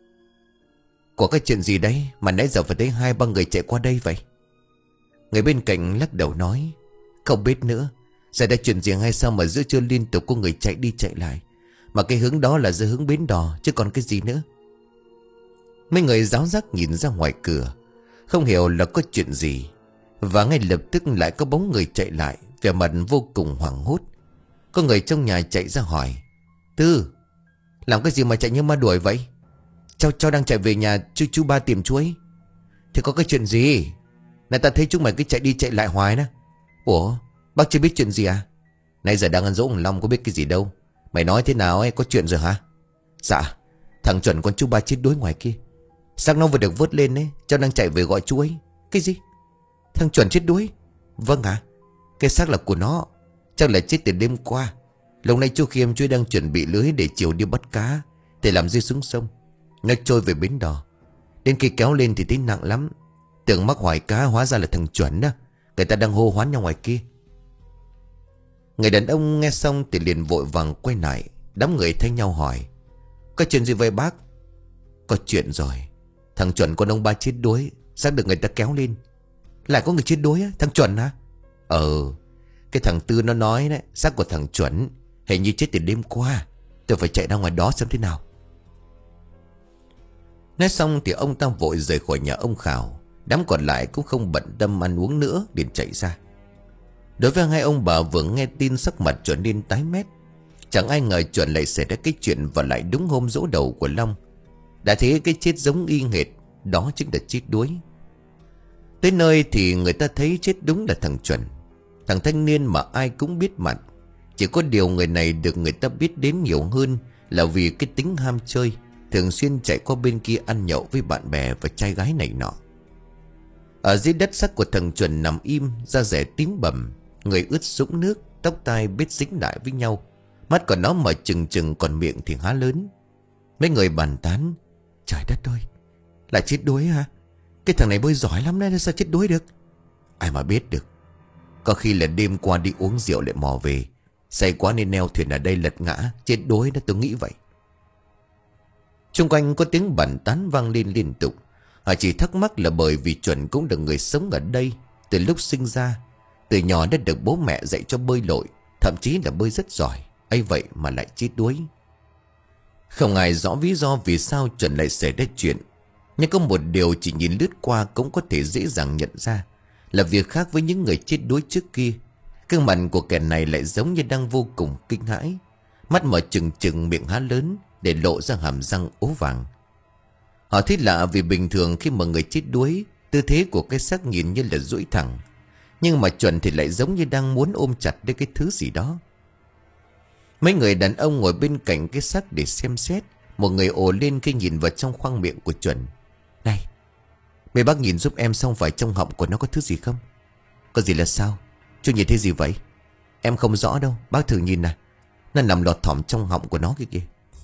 Có cái chuyện gì đấy mà nãy giờ phải thấy hai ba người chạy qua đây vậy? Người bên cạnh lắc đầu nói. Không biết nữa. Xảy ra chuyện gì hay sao mà giữa trưa liên tục có người chạy đi chạy lại, mà cái hướng đó là giữa hướng bến đò chứ còn cái gì nữa. Mấy người giáo giác nhìn ra ngoài cửa, không hiểu là có chuyện gì. Và ngay lập tức lại có bóng người chạy lại, vẻ mặt vô cùng hoảng hốt. Có người trong nhà chạy ra hỏi. Tư, làm cái gì mà chạy như ma đuổi vậy? Cháu cháu đang chạy về nhà chú chú ba tìm chú ấy. Thì có cái chuyện gì? Này ta thấy chúng mày cứ chạy đi chạy lại hoài đó. Ủa, bác chưa biết chuyện gì à? Nãy giờ đang ăn dỗ thằng Long có biết cái gì đâu. Mày nói thế nào ấy, có chuyện rồi hả? Dạ, thằng chuẩn con chú ba chết đuối ngoài kia. Xác nó vừa được vớt lên ấy, cháu đang chạy về gọi chú ấy. Cái gì? Thằng chuẩn chết đuối? Vâng ạ. À? Cái xác là của nó, chắc là chết từ đêm qua. Lúc này chú Khiêm chú đang chuẩn bị lưới để chiều đi bắt cá, để làm rơi xuống sông. Nó trôi về bến đò. Đến khi kéo lên thì thấy nặng lắm. Tưởng mắc hoài cá, hóa ra là thằng chuẩn đó. Người ta đang hô hoán nhau ngoài kia. Người đàn ông nghe xong thì liền vội vàng quay lại. Đám người thay nhau hỏi. Có chuyện gì vậy bác? Có chuyện rồi. Thằng chuẩn con ông ba chết đuối, xác được người ta kéo lên. Lại có người chết đuối á? Thằng chuẩn hả? Ờ, cái thằng Tư nó nói đấy, xác của thằng chuẩn hình như chết từ đêm qua. Tôi phải chạy ra ngoài đó xem thế nào. Nói xong thì ông ta vội rời khỏi nhà ông Khảo. Đám còn lại cũng không bận tâm ăn uống nữa, liền chạy ra. Đối với hai ông bà vừa nghe tin sắc mặt trở nên tái mét. Chẳng ai ngờ chuẩn lại xảy ra cái chuyện và lại đúng hôm giỗ đầu của Long. Đã thấy cái chết giống y hệt, đó chính là chết đuối. Tới nơi thì người ta thấy chết đúng là thằng chuẩn. Thằng thanh niên mà ai cũng biết mặt. Chỉ có điều người này được người ta biết đến nhiều hơn là vì cái tính ham chơi. thường xuyên chạy qua bên kia ăn nhậu với bạn bè và trai gái này nọ. Ở dưới đất xác của thằng Chuẩn nằm im, da rẻ tím bầm, người ướt sũng nước, tóc tai bết dính lại với nhau. Mắt của nó mở trừng trừng, còn miệng thì há lớn. Mấy người bàn tán: trời đất ơi, lại chết đuối hả? Cái thằng này bơi giỏi lắm đấy, sao chết đuối được? Ai mà biết được. Có khi là đêm qua đi uống rượu lại mò về, say quá nên neo thuyền ở đây lật ngã, chết đuối đó, tôi nghĩ vậy. Xung quanh có tiếng bàn tán vang lên liên tục. Họ chỉ thắc mắc là bởi vì Chuẩn cũng là người sống ở đây từ lúc sinh ra. Từ nhỏ đã được bố mẹ dạy cho bơi lội, thậm chí là bơi rất giỏi, ấy vậy mà lại chết đuối. Không ai rõ lý do vì sao Chuẩn lại xảy ra chuyện, nhưng có một điều chỉ nhìn lướt qua cũng có thể dễ dàng nhận ra, là việc khác với những người chết đuối trước kia. Gương mặt của kẻ này lại giống như đang vô cùng kinh hãi, mắt mở trừng trừng, miệng há lớn để lộ ra hàm răng ố vàng. Họ thấy lạ vì bình thường khi mà người chết đuối, tư thế của cái xác nhìn như là duỗi thẳng, nhưng mà Chuẩn thì lại giống như đang muốn ôm chặt đến cái thứ gì đó. Mấy người đàn ông ngồi bên cạnh cái xác để xem xét. Một người ồ lên khi nhìn vào trong khoang miệng của Chuẩn: này, mấy bác nhìn giúp em, xong phải trong họng của nó có thứ gì không? Có gì là sao? Chú nhìn thấy gì vậy? Em không rõ đâu, bác thử nhìn nè, nó nằm lọt thỏm trong họng của nó kia kìa.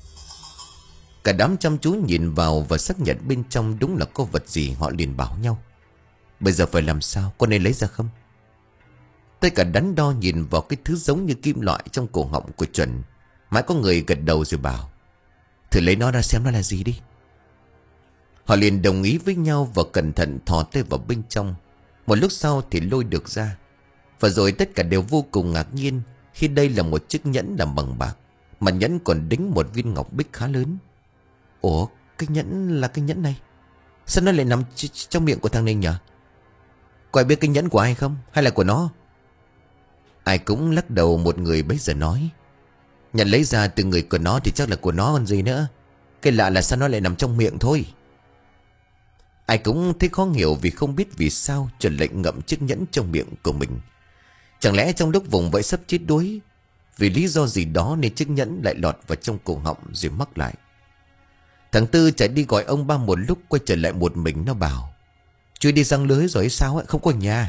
Cả đám chăm chú nhìn vào và xác nhận bên trong đúng là có vật gì. Họ liền bảo nhau: bây giờ phải làm sao, có nên lấy ra không? Tất cả đắn đo nhìn vào cái thứ giống như kim loại trong cổ họng của Chuẩn. Mãi có người gật đầu rồi bảo: thử lấy nó ra xem nó là gì đi. Họ liền đồng ý với nhau và cẩn thận thò tay vào bên trong. Một lúc sau thì lôi được ra. Và rồi tất cả đều vô cùng ngạc nhiên khi đây là một chiếc nhẫn làm bằng bạc, mà nhẫn còn đính một viên ngọc bích khá lớn. Ủa, cái nhẫn là cái nhẫn này, sao nó lại nằm ch trong miệng của thằng này nhỉ? Có ai biết cái nhẫn của ai không, hay là của nó? Ai cũng lắc đầu. Một người bấy giờ nói: nhận lấy ra từ người của nó thì chắc là của nó còn gì nữa. Cái lạ là sao nó lại nằm trong miệng thôi. Ai cũng thấy khó hiểu vì không biết vì sao Chuẩn lệnh ngậm chiếc nhẫn trong miệng của mình. Chẳng lẽ trong lúc vùng vẫy sắp chết đuối, vì lý do gì đó nên chiếc nhẫn lại lọt vào trong cổ họng rồi mắc lại. Thằng Tư chạy đi gọi ông ba một lúc, quay trở lại một mình. Nó bảo: chú đi giăng lưới rồi hay sao ấy, không có nhà.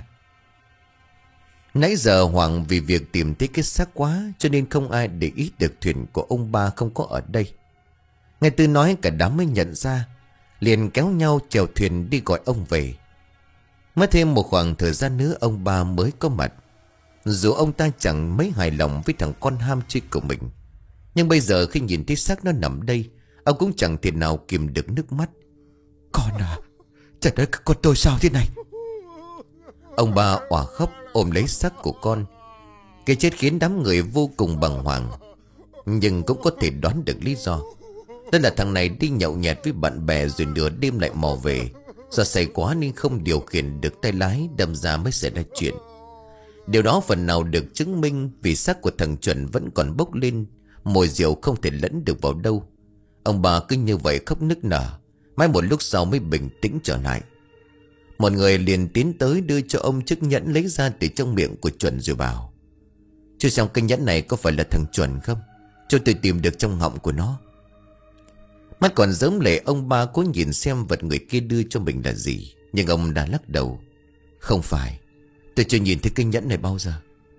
Nãy giờ Hoàng vì việc tìm thấy cái xác quá, cho nên không ai để ý được thuyền của ông ba không có ở đây. Nghe Tư nói cả đám mới nhận ra, liền kéo nhau chèo thuyền đi gọi ông về. Mất thêm một khoảng thời gian nữa ông ba mới có mặt. Dù ông ta chẳng mấy hài lòng với thằng con ham chơi của mình, nhưng bây giờ khi nhìn thấy xác nó nằm đây, ông cũng chẳng thể nào kìm được nước mắt. Con à, trời đất, con tôi sao thế này? Ông ba òa khóc ôm lấy xác của con. Cái chết khiến đám người vô cùng bàng hoàng, nhưng cũng có thể đoán được lý do. Đó là thằng này đi nhậu nhẹt với bạn bè rồi nửa đêm lại mò về. Do say quá nên không điều khiển được tay lái, đâm ra mới xảy ra chuyện. Điều đó phần nào được chứng minh vì xác của thằng Chuẩn vẫn còn bốc lên, mùi rượu không thể lẫn được vào đâu. Ông bà cứ như vậy khóc nức nở, mãi một lúc sau mới bình tĩnh trở lại. Một người liền tiến tới đưa cho ông chiếc nhẫn lấy ra từ trong miệng của Chuẩn rồi bảo: chú xem cái nhẫn này có phải là thằng Chuẩn không? Cho tôi tìm được trong họng của nó. Mắt còn rớm lệ, ông ba cố nhìn xem vật người kia đưa cho mình là gì, nhưng ông đã lắc đầu: không phải, tôi chưa nhìn thấy cái nhẫn này bao giờ.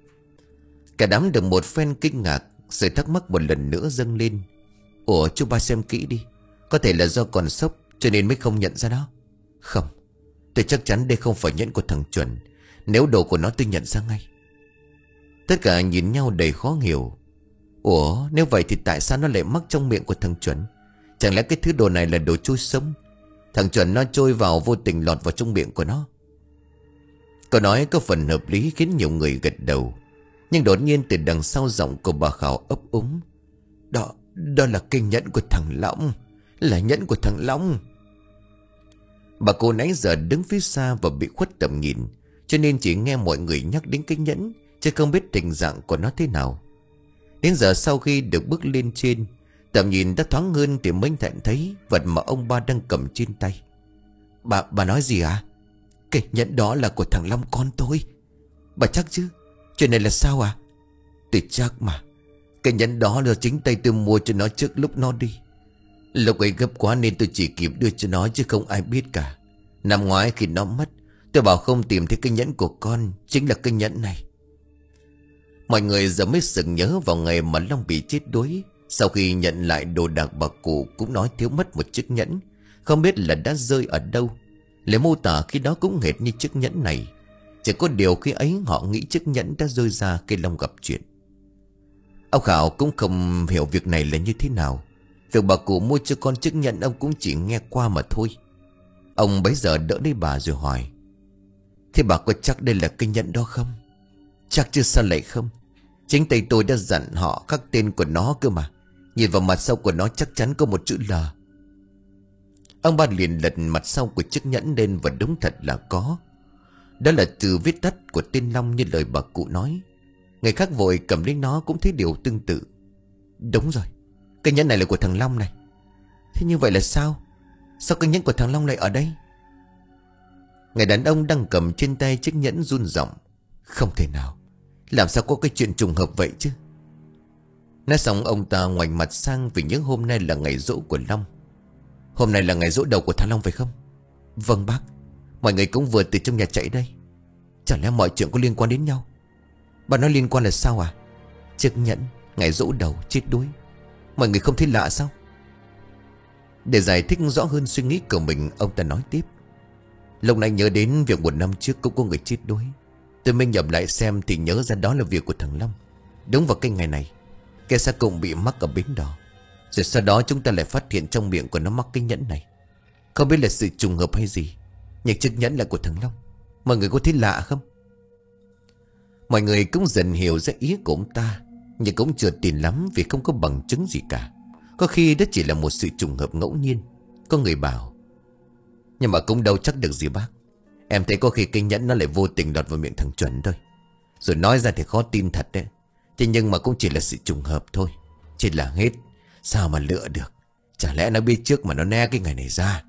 Cả đám được một phen kinh ngạc, sự thắc mắc một lần nữa dâng lên. Ủa, chú ba xem kỹ đi, có thể là do còn sốc cho nên mới không nhận ra đó. Không, tôi chắc chắn đây không phải nhẫn của thằng Chuẩn. Nếu đồ của nó tôi nhận ra ngay. Tất cả nhìn nhau đầy khó hiểu. Ủa, nếu vậy thì tại sao nó lại mắc trong miệng của thằng Chuẩn? Chẳng lẽ cái thứ đồ này là đồ trôi sống? Thằng Chuẩn nó trôi vào vô tình lọt vào trong miệng của nó. Câu nói có phần hợp lý khiến nhiều người gật đầu. Nhưng đột nhiên từ đằng sau giọng của bà Khảo ấp úng: Đó, đó là cái nhẫn của thằng Long. Là nhẫn của thằng Long. Bà cô nãy giờ đứng phía xa và bị khuất tầm nhìn, cho nên chỉ nghe mọi người nhắc đến cái nhẫn, chứ không biết tình trạng của nó thế nào. Đến giờ sau khi được bước lên trên, tầm nhìn đã thoáng hơn thì mới nhận thấy vật mà ông ba đang cầm trên tay. Bà, bà nói gì à? Cái nhẫn đó là của thằng Long con tôi. Bà chắc chứ? Chuyện này là sao à? Tôi chắc mà. Cái nhẫn đó là chính tay tôi mua cho nó trước lúc nó đi. Lúc ấy gấp quá nên tôi chỉ kịp đưa cho nó chứ không ai biết cả. Năm ngoái khi nó mất, tôi bảo không tìm thấy cái nhẫn của con, chính là cái nhẫn này. Mọi người giờ mới sực nhớ vào ngày mà Long bị chết đuối. Sau khi nhận lại đồ đạc, bà cụ cũng nói thiếu mất một chiếc nhẫn, không biết là đã rơi ở đâu. Lời mô tả khi đó cũng hệt như chiếc nhẫn này, chỉ có điều khi ấy họ nghĩ chiếc nhẫn đã rơi ra khi Long gặp chuyện. Ông Khảo cũng không hiểu việc này là như thế nào. Việc bà cụ mua cho con chiếc nhẫn ông cũng chỉ nghe qua mà thôi. Ông bấy giờ đỡ lấy bà rồi hỏi: thế bà có chắc đây là cái nhẫn đó không? Chắc chứ sao lại không? Chính tay tôi đã dặn họ khắc tên của nó cơ mà. Nhìn vào mặt sau của nó chắc chắn có một chữ L. Ông ba liền lật mặt sau của chiếc nhẫn lên và đúng thật là có. Đó là từ viết tắt của tên Long như lời bà cụ nói. Người khác vội cầm lấy nó cũng thấy điều tương tự. Đúng rồi, cái nhẫn này là của thằng Long này. Thế như vậy là sao? Sao cái nhẫn của thằng Long lại ở đây? Người đàn ông đang cầm trên tay chiếc nhẫn run giọng: không thể nào, làm sao có cái chuyện trùng hợp vậy chứ? Nói xong ông ta ngoảnh mặt sang vì những hôm nay là ngày giỗ của Long. Hôm nay là ngày giỗ đầu của thằng Long phải không? Vâng bác, mọi người cũng vừa từ trong nhà chạy đây. Chẳng lẽ mọi chuyện có liên quan đến nhau? Bà nói liên quan là sao à? Chiếc nhẫn, ngày giỗ đầu, chết đuối, mọi người không thấy lạ sao? Để giải thích rõ hơn suy nghĩ của mình, ông ta nói tiếp: lúc này nhớ đến việc một năm trước cũng có người chết đuối. Tôi mới nhập lại xem thì nhớ ra đó là việc của thằng Long. Đúng vào cái ngày này, cái xác cũng bị mắc ở bến đò. Rồi sau đó chúng ta lại phát hiện trong miệng của nó mắc cái nhẫn này. Không biết là sự trùng hợp hay gì, nhưng chiếc nhẫn là của thằng Long. Mọi người có thấy lạ không? Mọi người cũng dần hiểu ra ý của ông ta, nhưng cũng chưa tin lắm vì không có bằng chứng gì cả. Có khi đó chỉ là một sự trùng hợp ngẫu nhiên. Có người bảo: nhưng mà cũng đâu chắc được gì bác. Em thấy có khi cái nhẫn nó lại vô tình lọt vào miệng thằng Chuẩn thôi. Rồi nói ra thì khó tin thật đấy. Thế nhưng mà cũng chỉ là sự trùng hợp thôi. Chỉ là hết. Sao mà lựa được? Chả lẽ nó biết trước mà nó né cái ngày này ra?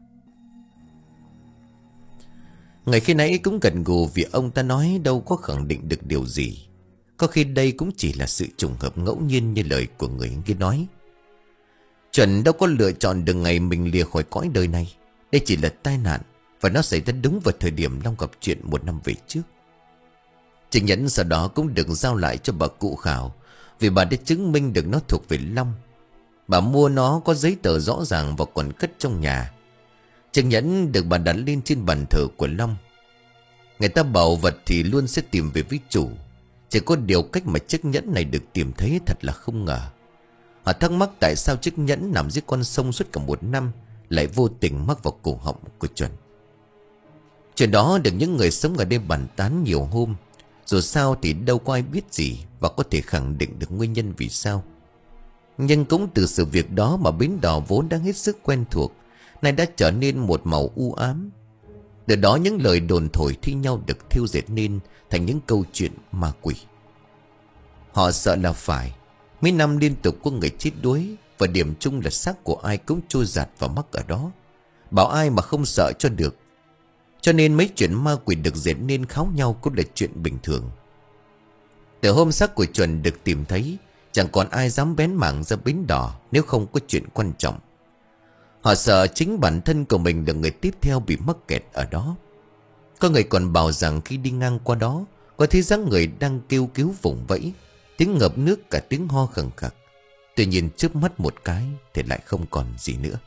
Ngày khi nãy cũng gần gù vì ông ta nói đâu có khẳng định được điều gì. Có khi đây cũng chỉ là sự trùng hợp ngẫu nhiên như lời của người kia nói. Chuẩn đâu có lựa chọn được ngày mình lìa khỏi cõi đời này. Đây chỉ là tai nạn, và nó xảy ra đúng vào thời điểm Long gặp chuyện một năm về trước. Chiếc nhẫn sau đó cũng được giao lại cho bà cụ Khảo, vì bà đã chứng minh được nó thuộc về Long. Bà mua nó có giấy tờ rõ ràng và còn cất trong nhà. Chiếc nhẫn được bà đặt lên trên bàn thờ của Long. Người ta bảo vật thì luôn sẽ tìm về với chủ. Chỉ có điều cách mà chiếc nhẫn này được tìm thấy thật là không ngờ. Họ thắc mắc tại sao chiếc nhẫn nằm dưới con sông suốt cả một năm lại vô tình mắc vào cổ họng của Chuẩn. Chuyện đó được những người sống ở đây bàn tán nhiều hôm. Dù sao thì đâu có ai biết gì và có thể khẳng định được nguyên nhân vì sao. Nhưng cũng từ sự việc đó mà bến đò vốn đang hết sức quen thuộc nay đã trở nên một màu u ám. Từ đó những lời đồn thổi thi nhau được thêu dệt nên thành những câu chuyện ma quỷ. Họ sợ là phải. Mấy năm liên tục có người chết đuối, và điểm chung là xác của ai cũng trôi giạt và mắc ở đó. Bảo ai mà không sợ cho được. Cho nên mấy chuyện ma quỷ được dệt nên kháo nhau cũng là chuyện bình thường. Từ hôm xác của Chuẩn được tìm thấy, chẳng còn ai dám bén mảng ra bến đò nếu không có chuyện quan trọng. Họ sợ chính bản thân của mình là người tiếp theo bị mắc kẹt ở đó. Có người còn bảo rằng khi đi ngang qua đó có thấy dáng người đang kêu cứu vùng vẫy, tiếng ngập nước cả tiếng ho khẳng khặc. Tuy nhiên chớp mắt một cái thì lại không còn gì nữa.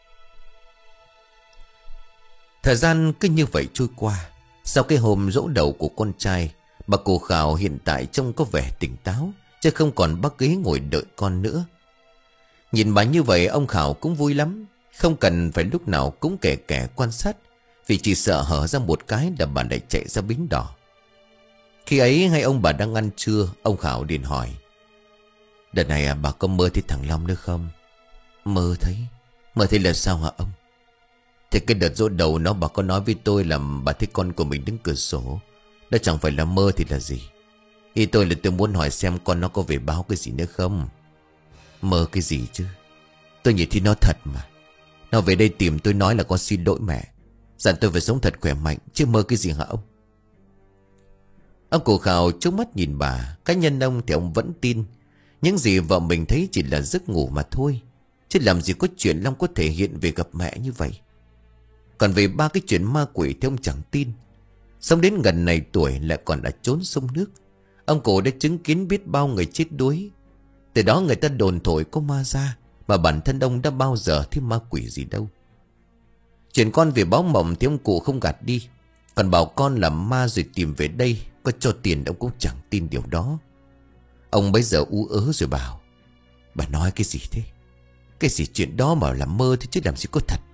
Thời gian cứ như vậy trôi qua. Sau cái hôm dỗ đầu của con trai, bà cụ Khảo hiện tại trông có vẻ tỉnh táo, chứ không còn bác ghế ngồi đợi con nữa. Nhìn bà như vậy ông Khảo cũng vui lắm. Không cần phải lúc nào cũng kẻ kẻ quan sát, vì chỉ sợ hở ra một cái là bà lại chạy ra bến đò. Khi ấy hai ông bà đang ăn trưa, ông Khảo liền hỏi: đợt này à, bà có mơ thấy thằng Long nữa không? Mơ thấy? Mơ thấy là sao hả ông? Thì cái đợt dỗ đầu nó bà có nói với tôi là bà thấy con của mình đứng cửa sổ. Đó chẳng phải là mơ thì là gì. Ý tôi là tôi muốn hỏi xem con nó có về báo cái gì nữa không. Mơ cái gì chứ? Tôi nhìn thấy nó thật mà. Nó về đây tìm tôi nói là con xin lỗi mẹ, dặn tôi phải sống thật khỏe mạnh, chứ mơ cái gì hả ông? Ông cụ Khảo trố mắt nhìn bà. Cá nhân ông thì ông vẫn tin những gì vợ mình thấy chỉ là giấc ngủ mà thôi. Chứ làm gì có chuyện Long có thể hiện về gặp mẹ như vậy. Còn về ba cái chuyện ma quỷ thì ông chẳng tin. Sống đến gần này tuổi lại còn đã trốn sông nước. Ông cụ đã chứng kiến biết bao người chết đuối. Từ đó người ta đồn thổi có ma ra, mà bản thân ông đã bao giờ thấy ma quỷ gì đâu. Chuyện con về báo mộng thì ông cụ không gạt đi. Còn bảo con là ma rồi tìm về đây, có cho tiền ông cũng chẳng tin điều đó. Ông bây giờ ú ớ rồi bảo: bà nói cái gì thế? Cái gì chuyện đó mà là mơ thôi chứ làm gì có thật.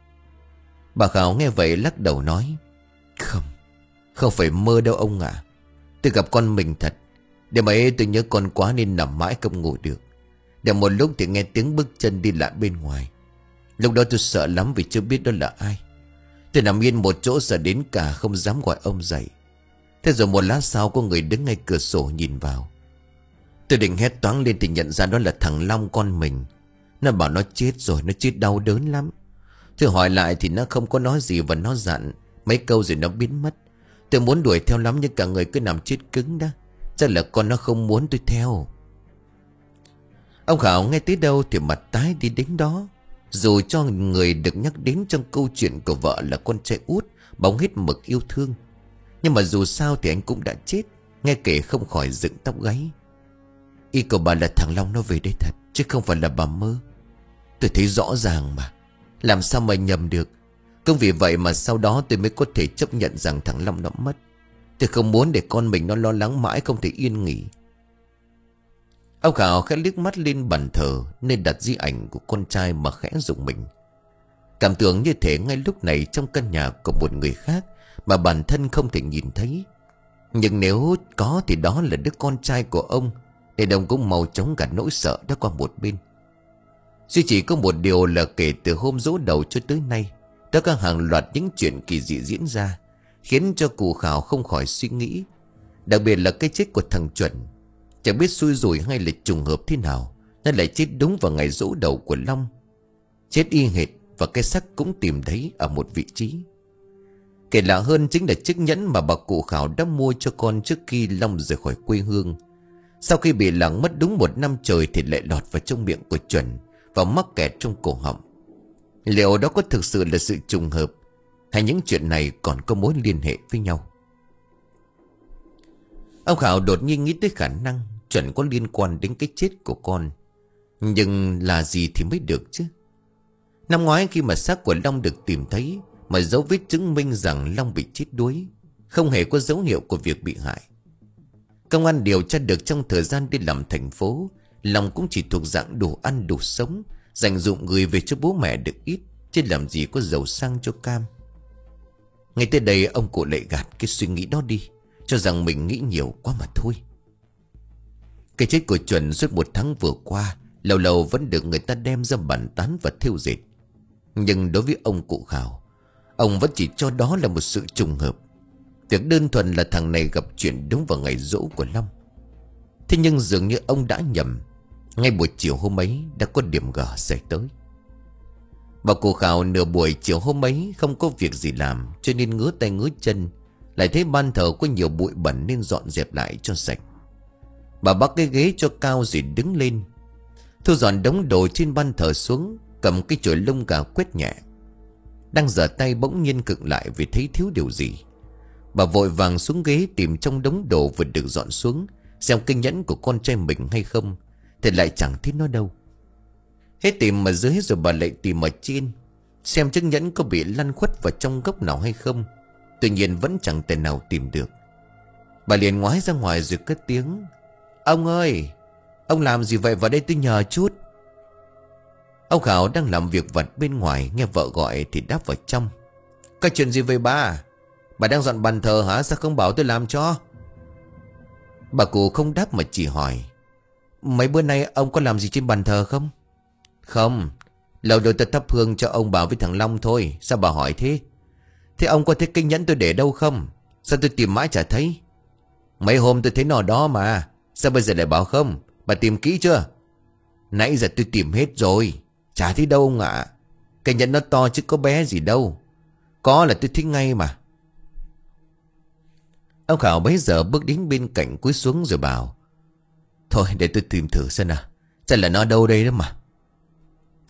Bà Khảo nghe vậy lắc đầu nói: Không, không phải mơ đâu ông ạ. À. Tôi gặp con mình thật. Đêm ấy tôi nhớ con quá nên nằm mãi không ngủ được. Để một lúc thì nghe tiếng bước chân đi lại bên ngoài. Lúc đó tôi sợ lắm vì chưa biết đó là ai. Tôi nằm yên một chỗ sợ đến cả không dám gọi ông dậy. Thế rồi một lát sau có người đứng ngay cửa sổ nhìn vào. Tôi định hét toáng lên thì nhận ra đó là thằng Long con mình. Nó bảo nó chết rồi, nó chết đau đớn lắm. Tôi hỏi lại thì nó không có nói gì và nó dặn mấy câu rồi nó biến mất. Tôi muốn đuổi theo lắm nhưng cả người cứ nằm chết cứng đó. Chắc là con nó không muốn tôi theo. Ông Khảo nghe tới đâu thì mặt tái đi đến đó. Dù cho người được nhắc đến trong câu chuyện của vợ là con trai út bóng hết mực yêu thương, nhưng mà dù sao thì anh cũng đã chết. Nghe kể không khỏi dựng tóc gáy. Ý của bà là thằng Long nó về đây thật, chứ không phải là bà mơ. Tôi thấy rõ ràng mà, làm sao mà nhầm được. Cũng vì vậy mà sau đó tôi mới có thể chấp nhận rằng thằng Long nó mất. Tôi không muốn để con mình nó lo lắng mãi không thể yên nghỉ. Ông Khảo khẽ liếc mắt lên bàn thờ nên đặt di ảnh của con trai mà khẽ rùng mình. Cảm tưởng như thể ngay lúc này trong căn nhà có một người khác mà bản thân không thể nhìn thấy. Nhưng nếu có thì đó là đứa con trai của ông, nên ông cũng mau chóng gạt nỗi sợ đã qua một bên. Duy chỉ có một điều là kể từ hôm giỗ đầu cho tới nay đã có hàng loạt những chuyện kỳ dị diễn ra, khiến cho cụ Khảo không khỏi suy nghĩ. Đặc biệt là cái chết của thằng Chuẩn. Chẳng biết xui rủi hay là trùng hợp thế nào, nó lại chết đúng vào ngày giỗ đầu của Long. Chết y hệt và cái xác cũng tìm thấy ở một vị trí. Kể lạ hơn chính là chiếc nhẫn mà bà cụ Khảo đã mua cho con trước khi Long rời khỏi quê hương. Sau khi bị lẳng mất đúng một năm trời thì lại lọt vào trong miệng của Chuẩn và mắc kẹt trong cổ họng. Liệu đó có thực sự là sự trùng hợp, hay những chuyện này còn có mối liên hệ với nhau? Ông Khảo đột nhiên nghĩ tới khả năng Chuẩn có liên quan đến cái chết của con. Nhưng là gì thì mới được chứ. Năm ngoái khi mà xác của Long được tìm thấy, mà dấu vết chứng minh rằng Long bị chết đuối, không hề có dấu hiệu của việc bị hại. Công an điều tra được trong thời gian đi làm thành phố, Long cũng chỉ thuộc dạng đủ ăn đủ sống, dành dụm gửi về cho bố mẹ được ít, chứ làm gì có giàu sang cho cam. Ngay tới đây ông cụ lại gạt cái suy nghĩ đó đi, cho rằng mình nghĩ nhiều quá mà thôi. Cái chết của Chuẩn suốt một tháng vừa qua lâu lâu vẫn được người ta đem ra bàn tán và thêu dệt. Nhưng đối với ông cụ Khảo, ông vẫn chỉ cho đó là một sự trùng hợp. Việc đơn thuần là thằng này gặp chuyện đúng vào ngày giỗ của Long. Thế nhưng dường như ông đã nhầm. Ngay buổi chiều hôm ấy đã có điểm gở xảy tới. Bà cụ Khảo nửa buổi chiều hôm ấy không có việc gì làm, cho nên ngứa tay ngứa chân. Lại thấy ban thờ có nhiều bụi bẩn nên dọn dẹp lại cho sạch. Bà bắt cái ghế cho cao rồi đứng lên, thu dọn đống đồ trên ban thờ xuống, cầm cái chổi lông gà quét nhẹ. Đang giở tay bỗng nhiên khựng lại vì thấy thiếu điều gì. Bà vội vàng xuống ghế tìm trong đống đồ vừa được dọn xuống, xem cái nhẫn của con trai mình hay không, thì lại chẳng thấy nó đâu. Hết tìm ở dưới rồi bà lại tìm ở trên, xem chiếc nhẫn có bị lăn khuất vào trong góc nào hay không. Tuy nhiên vẫn chẳng thể nào tìm được. Bà liền ngoái ra ngoài rồi cất tiếng: Ông ơi, ông làm gì vậy, vào đây tôi nhờ chút. Ông Khảo đang làm việc vặt bên ngoài, nghe vợ gọi thì đáp vào trong: Có chuyện gì vậy bà? Bà đang dọn bàn thờ hả? Sao không bảo tôi làm cho? Bà cụ không đáp mà chỉ hỏi: Mấy bữa nay ông có làm gì trên bàn thờ không? Không, lâu rồi tôi thắp hương cho ông bà với thằng Long thôi. Sao bà hỏi thế? Thế ông có thấy cái nhẫn tôi để đâu không? Sao tôi tìm mãi chả thấy? Mấy hôm tôi thấy nó đó mà. Sao bây giờ lại bảo không? Bà tìm kỹ chưa? Nãy giờ tôi tìm hết rồi, chả thấy đâu ông ạ. Cái nhẫn nó to chứ có bé gì đâu. Có là tôi thích ngay mà. Ông Khảo bấy giờ bước đến bên cạnh cúi xuống rồi bảo: Thôi để tôi tìm thử xem nào, chắc là nó đâu đây đó mà.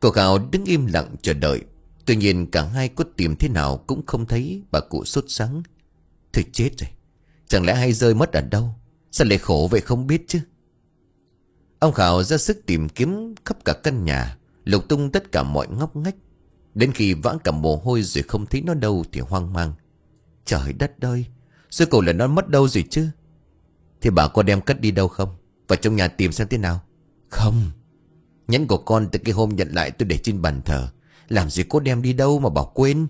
Cô Khảo đứng im lặng chờ đợi. Tuy nhiên cả hai có tìm thế nào cũng không thấy bà cụ sốt sắng. Thôi chết rồi, chẳng lẽ hay rơi mất ở đâu? Sao lại khổ vậy không biết chứ? Ông Khảo ra sức tìm kiếm khắp cả căn nhà, lục tung tất cả mọi ngóc ngách. Đến khi vã cả mồ hôi rồi không thấy nó đâu thì hoang mang. Trời đất ơi, rốt cuộc là nó mất đâu rồi chứ? Thì bà có đem cất đi đâu không? Vào trong nhà tìm xem thế nào? Không. Nhẫn của con từ cái hôm nhận lại tôi để trên bàn thờ. Làm gì có đem đi đâu mà bảo quên.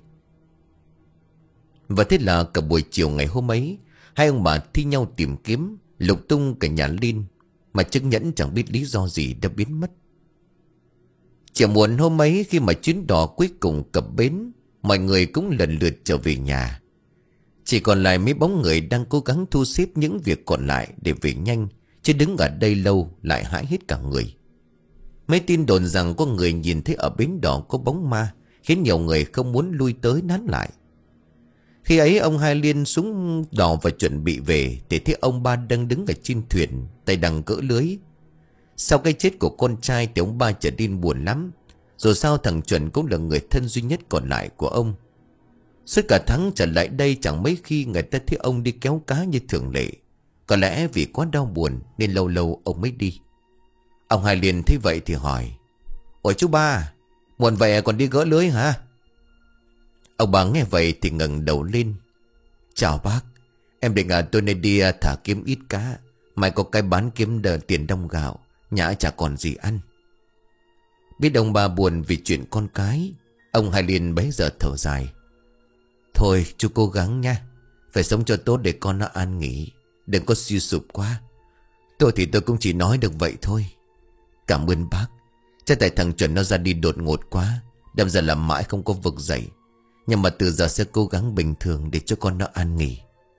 Và thế là cả buổi chiều ngày hôm ấy, hai ông bà thi nhau tìm kiếm, lục tung cả nhà Linh, mà chiếc nhẫn chẳng biết lý do gì đã biến mất. Chiều muộn hôm ấy, khi mà chuyến đò cuối cùng cập bến, mọi người cũng lần lượt trở về nhà. Chỉ còn lại mấy bóng người đang cố gắng thu xếp những việc còn lại để về nhanh, chứ đứng ở đây lâu lại hãi hết cả người. Mấy tin đồn rằng có người nhìn thấy ở bến đò có bóng ma, khiến nhiều người không muốn lui tới nán lại. Khi ấy ông Hai Liên xuống đò và chuẩn bị về, thì thấy ông ba đang đứng ở trên thuyền, tay đang cỡ lưới. Sau cái chết của con trai thì ông ba trở nên buồn lắm. Dù sao thằng Chuẩn cũng là người thân duy nhất còn lại của ông. Suốt cả tháng trở lại đây chẳng mấy khi người ta thấy ông đi kéo cá như thường lệ. Có lẽ vì quá đau buồn nên lâu lâu ông mới đi. Ông Hai Liên thấy vậy thì hỏi: Ôi chú ba, muộn vậy còn đi gỡ lưới hả? Ông bà nghe vậy thì ngẩng đầu lên. Chào bác, em định à, tôi nên đi à, thả kiếm ít cá. Mai có cái bán kiếm đờ tiền đông gạo, nhà chả còn gì ăn. Biết ông bà buồn vì chuyện con cái, ông Hai Liên bấy giờ thở dài. Thôi chú cố gắng nha, phải sống cho tốt để con nó an nghỉ, đừng có suy sụp quá. Tôi thì tôi cũng chỉ nói được vậy thôi. Cảm ơn bác. Chắc tại thằng Chuẩn nó ra đi đột ngột quá, đâm ra làm mãi không có vực dậy. Nhưng mà từ giờ sẽ cố gắng bình thường để cho con nó an nghỉ.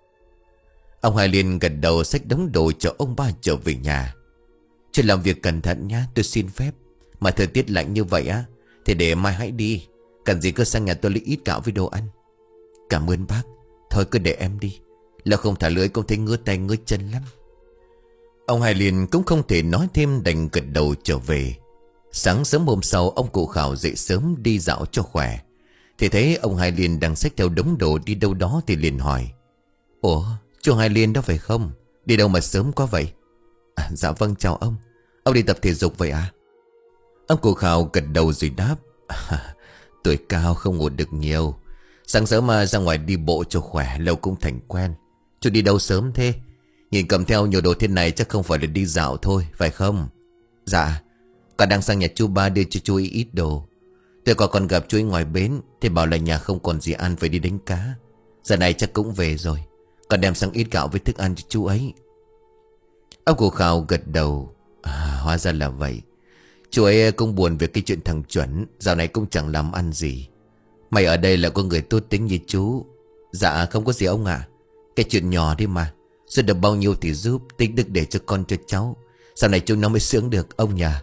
Ông Hai Liên gật đầu xách đống đồ cho ông ba trở về nhà. Chứ làm việc cẩn thận nhá, tôi xin phép. Mà thời tiết lạnh như vậy á, thì để mai hãy đi. Cần gì cứ sang nhà tôi lấy ít gạo với đồ ăn. Cảm ơn bác. Thôi cứ để em đi. Lâu không thả lưới cũng thấy ngứa tay ngứa chân lắm. Ông Hai Liên cũng không thể nói thêm, đành gật đầu trở về. Sáng sớm hôm sau, ông cụ Khảo dậy sớm đi dạo cho khỏe. Thì thấy ông Hai Liên đang xách theo đống đồ đi đâu đó thì liền hỏi: Ủa, chú Hai Liên đó phải không? Đi đâu mà sớm quá vậy? À, dạ vâng chào ông. Ông đi tập thể dục vậy à? Ông cụ Khảo gật đầu rồi đáp: à, tuổi cao không ngủ được nhiều. Sáng sớm mà ra ngoài đi bộ cho khỏe, lâu cũng thành quen. Chú đi đâu sớm thế? Nhìn cầm theo nhiều đồ thế này chắc không phải là đi dạo thôi, phải không? Dạ, con đang sang nhà chú ba đưa cho chú ý ít đồ. Tôi có còn gặp chú ấy ngoài bến, thì bảo là nhà không còn gì ăn, phải đi đánh cá. Giờ này chắc cũng về rồi. Con đem sang ít gạo với thức ăn cho chú ấy. Ông cụ Khảo gật đầu. À, hóa ra là vậy. Chú ấy cũng buồn về cái chuyện thằng Chuẩn, dạo này cũng chẳng làm ăn gì. Mày ở đây là có người tốt tính như chú. Dạ không có gì ông ạ. Cái chuyện nhỏ đi mà, giúp được bao nhiêu thì giúp, tích đức để cho con cho cháu. Sau này chúng nó mới sướng được ông nhà.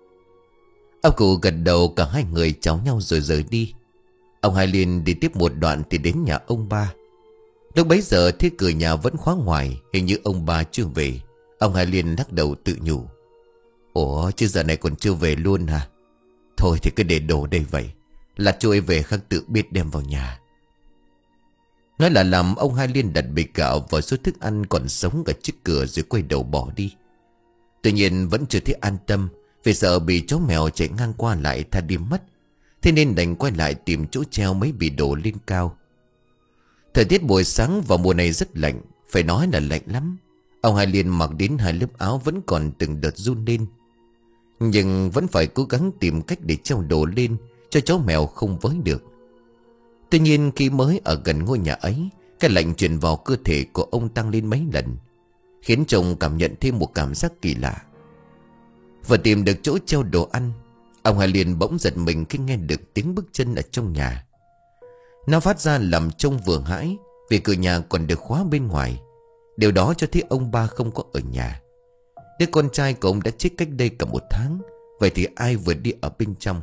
Ông cụ gật đầu, cả hai người cháu nhau rồi rời đi. Ông Hai Liên đi tiếp một đoạn thì đến nhà ông ba. Lúc bấy giờ thế cửa nhà vẫn khóa ngoài, hình như ông ba chưa về. Ông Hai Liên lắc đầu tự nhủ: Ủa chứ giờ này còn chưa về luôn hả? Thôi thì cứ để đồ đây vậy, là chú ấy về khắc tự biết đem vào nhà. Nói là làm, ông Hai Liên đặt bịch gạo vào số thức ăn còn sống ở trước cửa rồi quay đầu bỏ đi. Tuy nhiên vẫn chưa thấy an tâm, vì sợ bị chó mèo chạy ngang qua lại tha đi mất. Thế nên đành quay lại tìm chỗ treo mấy bì đồ lên cao. Thời tiết buổi sáng vào mùa này rất lạnh, phải nói là lạnh lắm. Ông Hai Liên mặc đến hai lớp áo vẫn còn từng đợt run lên. Nhưng vẫn phải cố gắng tìm cách để treo đồ lên cho chó mèo không với được. Tuy nhiên khi mới ở gần ngôi nhà ấy, cái lạnh truyền vào cơ thể của ông tăng lên mấy lần, khiến chồng cảm nhận thêm một cảm giác kỳ lạ. Vừa tìm được chỗ treo đồ ăn, ông Hai Liên bỗng giật mình khi nghe được tiếng bước chân ở trong nhà. Nó phát ra làm trông vừa hãi, vì cửa nhà còn được khóa bên ngoài. Điều đó cho thấy ông ba không có ở nhà. Đứa con trai của ông đã chết cách đây cả một tháng. Vậy thì ai vừa đi ở bên trong?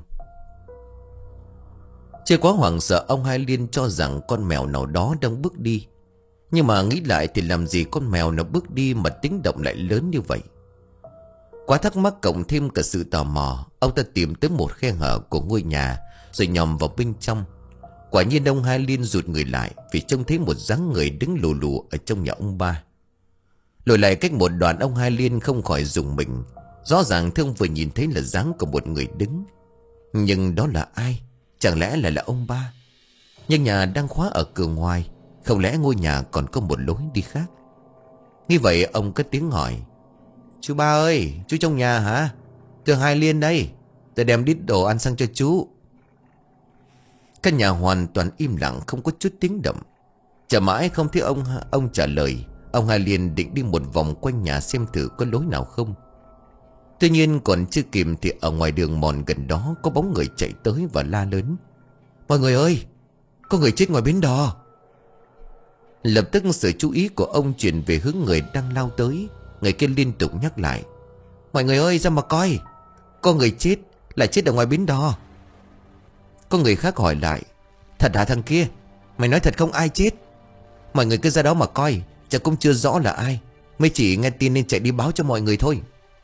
Chưa quá hoảng sợ, ông Hai Liên cho rằng con mèo nào đó đang bước đi. Nhưng mà nghĩ lại thì làm gì con mèo nó bước đi mà tiếng động lại lớn như vậy. Quá thắc mắc cộng thêm cả sự tò mò, ông ta tìm tới một khe hở của ngôi nhà rồi nhòm vào bên trong. Quả nhiên ông Hai Liên rụt người lại vì trông thấy một dáng người đứng lù lù ở trong nhà ông ba. Lùi lại cách một đoạn, ông Hai Liên không khỏi rùng mình. Rõ ràng thương vừa nhìn thấy là dáng của một người đứng. Nhưng đó là ai? Chẳng lẽ lại là ông ba? Nhưng nhà đang khóa ở cửa ngoài, không lẽ ngôi nhà còn có một lối đi khác? Như vậy ông cất tiếng hỏi: "Chú ba ơi, chú trong nhà hả? Tôi Hai Liên đây, tôi đem đít đồ ăn sang cho chú." Căn nhà hoàn toàn im lặng, không có chút tiếng động. Chờ mãi không thấy ông ông trả lời, ông Hai Liên định đi một vòng quanh nhà xem thử có lối nào không. Tuy nhiên còn chưa kịp thì ở ngoài đường mòn gần đó có bóng người chạy tới và la lớn: "Mọi người ơi, có người chết ngoài bến đò!" Lập tức sự chú ý của ông chuyển về hướng người đang lao tới. Người kia liên tục nhắc lại: "Mọi người ơi, ra mà coi, có người chết, lại chết ở ngoài bến đò." Có người khác hỏi lại: "Thật hả thằng kia? Mày nói thật không ai chết?" "Mọi người cứ ra đó mà coi, chắc cũng chưa rõ là ai, mới chỉ nghe tin nên chạy đi báo cho mọi người thôi."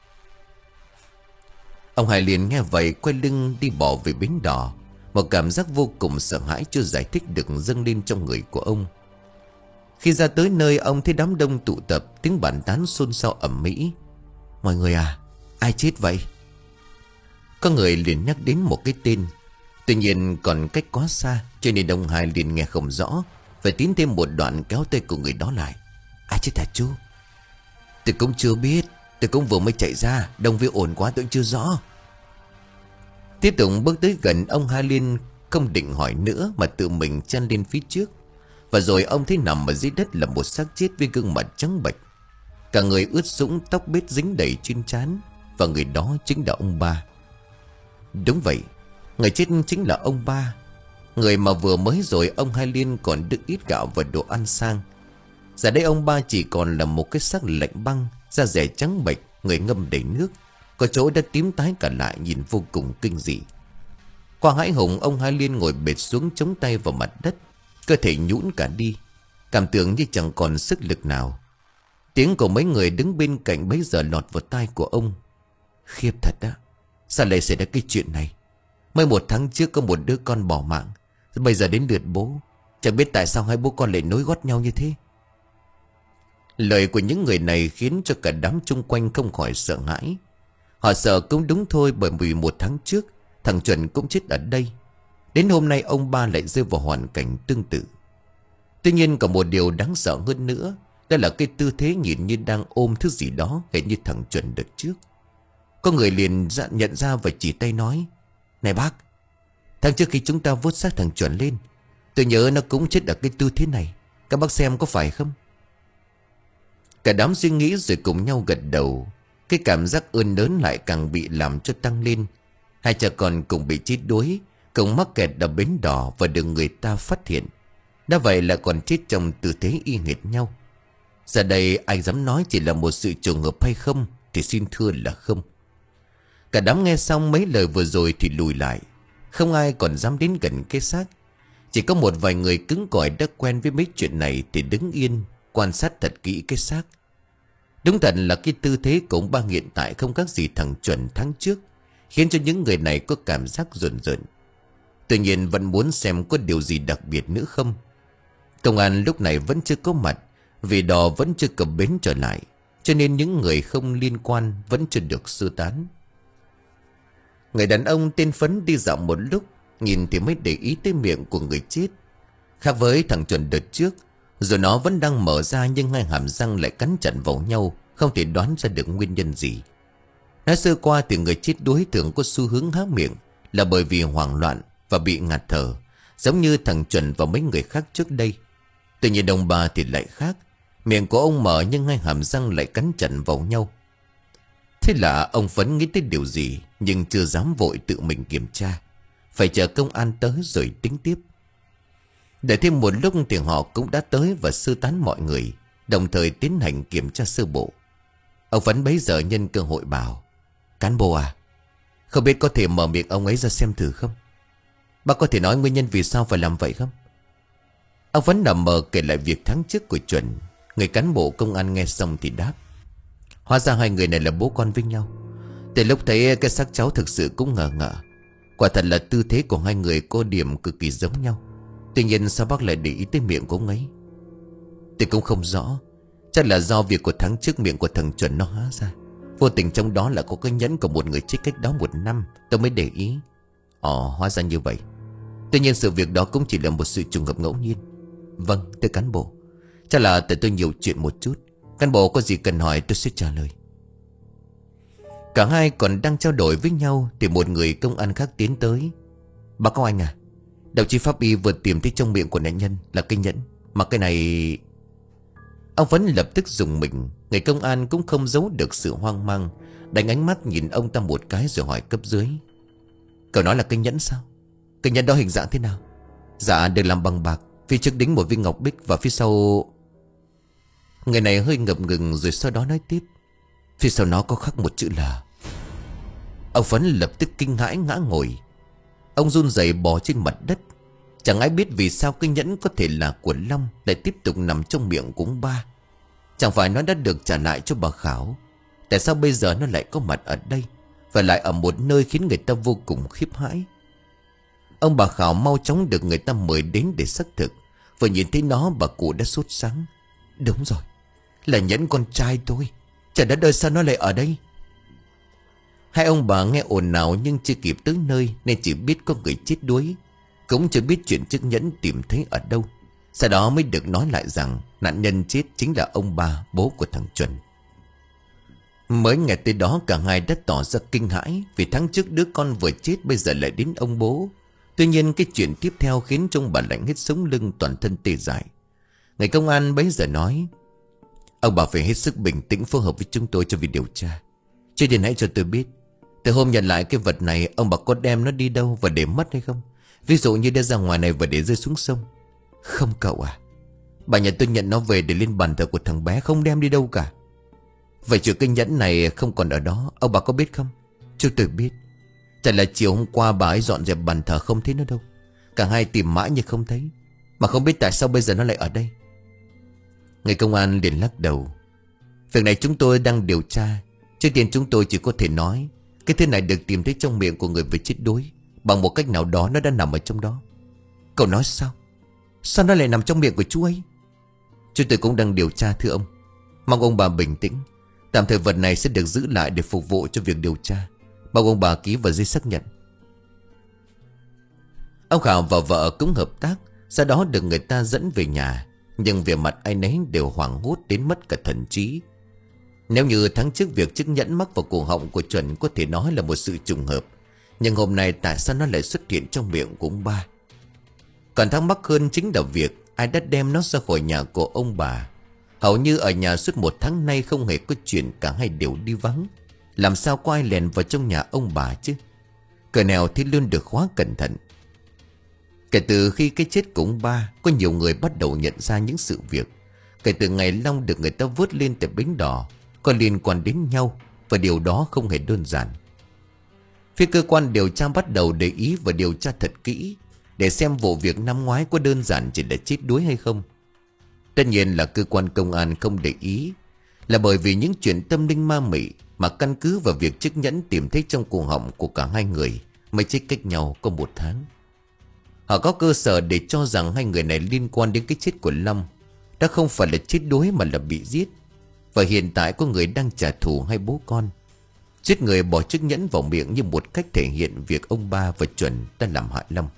Ông Hai liền nghe vậy quay lưng đi bỏ về bến đò. Một cảm giác vô cùng sợ hãi chưa giải thích được dâng lên trong người của ông. Khi ra tới nơi, ông thấy đám đông tụ tập, tiếng bàn tán xôn xao ầm ĩ. "Mọi người à, ai chết vậy?" Có người liền nhắc đến một cái tên. Tuy nhiên còn cách quá xa, cho nên ông Hai liền nghe không rõ, phải tiến thêm một đoạn kéo tay của người đó lại. "Ai chết hả chú?" "Tôi cũng chưa biết, tôi cũng vừa mới chạy ra, đông với ồn quá tôi cũng chưa rõ." Tiếp tục bước tới gần, ông Hai Liên không định hỏi nữa mà tự mình chen lên phía trước. Và rồi ông thấy nằm ở dưới đất là một xác chết với gương mặt trắng bệch, cả người ướt sũng, tóc bết dính đầy trên trán. Và người đó chính là ông ba. Đúng vậy, người chết chính là ông ba, người mà vừa mới rồi ông Hai Liên còn đựng ít gạo và đồ ăn sang. Giờ đây ông ba chỉ còn là một cái xác lạnh băng, da dẻ trắng bệch, người ngâm đầy nước, có chỗ đã tím tái cả lại, nhìn vô cùng kinh dị. Qua hãi hùng, ông Hai Liên ngồi bệt xuống chống tay vào mặt đất, cơ thể nhũn cả đi, cảm tưởng như chẳng còn sức lực nào. Tiếng của mấy người đứng bên cạnh bấy giờ lọt vào tai của ông. Khiếp thật á, sao lại xảy ra cái chuyện này? Mới một tháng trước có một đứa con bỏ mạng, bây giờ đến lượt bố. Chẳng biết tại sao hai bố con lại nối gót nhau như thế. Lời của những người này khiến cho cả đám chung quanh không khỏi sợ hãi. Họ sợ cũng đúng thôi, bởi vì một tháng trước thằng Chuẩn cũng chết ở đây. Đến hôm nay ông ba lại rơi vào hoàn cảnh tương tự. Tuy nhiên còn một điều đáng sợ hơn nữa, đó là cái tư thế nhìn như đang ôm thứ gì đó, hệt như thằng Chuẩn đợt trước. Có người liền nhận ra và chỉ tay nói: "Này bác, tháng trước khi chúng ta vớt xác thằng Chuẩn lên, tôi nhớ nó cũng chết ở cái tư thế này. Các bác xem có phải không?" Cả đám suy nghĩ rồi cùng nhau gật đầu. Cái cảm giác ơn lớn lại càng bị làm cho tăng lên. Hai cha con cùng bị chết đuối, cùng mắc kẹt ở bến đò và được người ta phát hiện. Đã vậy là còn chết trong tư thế y hệt nhau. Giờ đây ai dám nói chỉ là một sự trùng hợp hay không thì xin thưa là không. Cả đám nghe xong mấy lời vừa rồi thì lùi lại. Không ai còn dám đến gần cái xác. Chỉ có một vài người cứng cỏi đã quen với mấy chuyện này thì đứng yên quan sát thật kỹ cái xác. Đúng thật là cái tư thế của ông ba hiện tại không khác gì thằng Chuẩn tháng trước, khiến cho những người này có cảm giác rợn rợn. Tuy nhiên vẫn muốn xem có điều gì đặc biệt nữa không. Công an lúc này vẫn chưa có mặt, vì đò vẫn chưa cập bến trở lại, cho nên những người không liên quan vẫn chưa được sơ tán. Người đàn ông tên Phấn đi dạo một lúc, nhìn thì mới để ý tới miệng của người chết. Khác với thằng Chuẩn đợt trước, rồi nó vẫn đang mở ra nhưng hai hàm răng lại cắn chặt vào nhau, không thể đoán ra được nguyên nhân gì. Nói sơ qua thì người chết đuối thường có xu hướng há miệng là bởi vì hoảng loạn và bị ngạt thở, giống như thằng Chuẩn và mấy người khác trước đây. Tuy nhiên ông bà thì lại khác. Miệng của ông mở nhưng hai hàm răng lại cắn chặt vào nhau. Thế là ông Phấn nghĩ tới điều gì, nhưng chưa dám vội tự mình kiểm tra, phải chờ công an tới rồi tính tiếp. Đợi thêm một lúc thì họ cũng đã tới và sơ tán mọi người, đồng thời tiến hành kiểm tra sơ bộ. Ông Phấn bấy giờ nhân cơ hội bảo: "Cán bộ à, không biết có thể mở miệng ông ấy ra xem thử không? Bác có thể nói nguyên nhân vì sao phải làm vậy không?" Ông Phấn nằm mờ kể lại việc tháng trước của Chuẩn. Người cán bộ công an nghe xong thì đáp: "Hóa ra hai người này là bố con với nhau. Từ lúc thấy cái xác cháu thực sự cũng ngờ ngợ. Quả thật là tư thế của hai người có điểm cực kỳ giống nhau. Tuy nhiên sao bác lại để ý tới miệng của ông ấy? Tôi cũng không rõ. Chắc là do việc của tháng trước miệng của thằng Chuẩn nó há ra. Vô tình trong đó là có cái nhẫn của một người chết cách đó một năm. Tôi mới để ý. Ồ, hóa ra như vậy. Tuy nhiên sự việc đó cũng chỉ là một sự trùng hợp ngẫu nhiên. Vâng, thưa cán bộ. Chắc là tại tôi nhiều chuyện một chút. Cán bộ có gì cần hỏi tôi sẽ trả lời. Cả hai còn đang trao đổi với nhau thì một người công an khác tiến tới. Báo cáo anh à, đồng chí pháp y vừa tìm thấy trong miệng của nạn nhân là cây nhẫn. Mà cái này... Ông vẫn lập tức dùng mình. Người công an cũng không giấu được sự hoang mang, đánh ánh mắt nhìn ông ta một cái rồi hỏi cấp dưới. Cậu nói là cây nhẫn sao? Cây nhẫn đó hình dạng thế nào? Dạ được làm bằng bạc, phía trước đính một viên ngọc bích và phía sau... Người này hơi ngập ngừng rồi sau đó nói tiếp. Phía sau nó có khắc một chữ là... Ông Phấn lập tức kinh hãi ngã ngồi. Ông run rẩy bò trên mặt đất. Chẳng ai biết vì sao cái nhẫn có thể là của Long lại tiếp tục nằm trong miệng của ông ba. Chẳng phải nó đã được trả lại cho bà Khảo? Tại sao bây giờ nó lại có mặt ở đây, và lại ở một nơi khiến người ta vô cùng khiếp hãi? Ông bà Khảo mau chóng được người ta mời đến để xác thực. Vừa nhìn thấy nó bà cụ đã sốt sắng. Đúng rồi, là nhẫn con trai tôi. Trời đất ơi, sao nó lại ở đây? Hai ông bà nghe ồn ào nhưng chưa kịp tới nơi nên chỉ biết có người chết đuối, cũng chưa biết chuyện chiếc nhẫn tìm thấy ở đâu. Sau đó mới được nói lại rằng nạn nhân chết chính là ông ba, bố của thằng Chuẩn. Mới nghe tới đó cả hai đã tỏ ra kinh hãi, vì tháng trước đứa con vừa chết bây giờ lại đến ông bố. Tuy nhiên cái chuyện tiếp theo khiến trong bà lạnh hết sống lưng, toàn thân tê dại. Người công an bấy giờ nói: Ông bà phải hết sức bình tĩnh phối hợp với chúng tôi cho việc điều tra. Trước tiên hãy cho tôi biết, từ hôm nhận lại cái vật này, ông bà có đem nó đi đâu và để mất hay không? Ví dụ như đưa ra ngoài này và để rơi xuống sông. Không cậu à, bà nhà tôi nhận nó về để lên bàn thờ của thằng bé, không đem đi đâu cả. Vậy chuyện cái nhẫn này không còn ở đó, ông bà có biết không? Chúng tôi biết. Chắc là chiều hôm qua bà ấy dọn dẹp bàn thờ không thấy nó đâu. Cả hai tìm mãi nhưng không thấy, mà không biết tại sao bây giờ nó lại ở đây. Người công an liền lắc đầu. Việc này chúng tôi đang điều tra. Trước tiên chúng tôi chỉ có thể nói cái thứ này được tìm thấy trong miệng của người vừa chết đuối. Bằng một cách nào đó nó đã nằm ở trong đó. Cậu nói sao? Sao nó lại nằm trong miệng của chú ấy? Chúng tôi cũng đang điều tra thưa ông. Mong ông bà bình tĩnh. Tạm thời vật này sẽ được giữ lại để phục vụ cho việc điều tra. Mong ông bà ký vào giấy xác nhận. Ông Khảo và vợ cũng hợp tác. Sau đó được người ta dẫn về nhà. Nhưng về mặt ai nấy đều hoảng hốt đến mất cả thần trí. Nếu như tháng trước việc chiếc nhẫn mắc vào cổ họng của Chuẩn có thể nói là một sự trùng hợp, nhưng hôm nay tại sao nó lại xuất hiện trong miệng của ông ba? Còn thắc mắc hơn chính là việc ai đã đem nó ra khỏi nhà của ông bà. Hầu như ở nhà suốt một tháng nay không hề có chuyện, cả hai đều đi vắng. Làm sao có ai lèn vào trong nhà ông bà chứ? Cửa nào thì luôn được khóa cẩn thận. Kể từ khi cái chết của ông ba, có nhiều người bắt đầu nhận ra những sự việc. Kể từ ngày Long được người ta vớt lên từ bến đỏ, có liên quan đến nhau, và điều đó không hề đơn giản. Phía cơ quan điều tra bắt đầu để ý và điều tra thật kỹ, để xem vụ việc năm ngoái có đơn giản chỉ là chết đuối hay không. Tất nhiên là cơ quan công an không để ý, là bởi vì những chuyện tâm linh ma mị mà căn cứ vào việc chiếc nhẫn tìm thấy trong cổ họng của cả hai người mới chết cách nhau có một tháng. Họ có cơ sở để cho rằng hai người này liên quan đến cái chết của Long. Đã không phải là chết đuối mà là bị giết. Và hiện tại có người đang trả thù hai bố con. Giết người bỏ chiếc nhẫn vào miệng như một cách thể hiện việc ông ba và Chuẩn đã làm hại Long.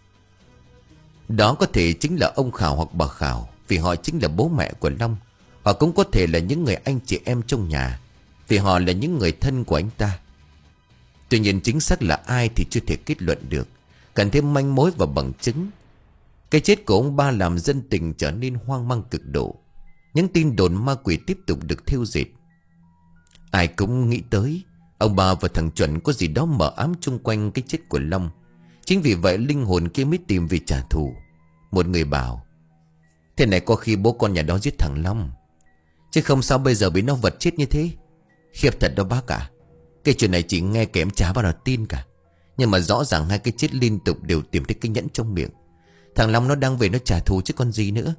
Đó có thể chính là ông Khảo hoặc bà Khảo, vì họ chính là bố mẹ của Long. Họ cũng có thể là những người anh chị em trong nhà, vì họ là những người thân của anh ta. Tuy nhiên chính xác là ai thì chưa thể kết luận được, cần thêm manh mối và bằng chứng. Cái chết của ông ba làm dân tình trở nên hoang mang cực độ. Những tin đồn ma quỷ tiếp tục được thêu dệt. Ai cũng nghĩ tới ông bà và thằng Chuẩn có gì đó mờ ám chung quanh cái chết của Long. Chính vì vậy linh hồn kia mới tìm về trả thù. Một người bảo: thế này có khi bố con nhà đó giết thằng Long, chứ không sao bây giờ bị nó vật chết như thế. Khiếp thật đó bác ạ. Cái chuyện này chỉ nghe kém chả bao nào tin cả. Nhưng mà rõ ràng hai cái chết liên tục đều tìm thấy cái nhẫn trong miệng. Thằng Long nó đang về nó trả thù chứ còn gì nữa.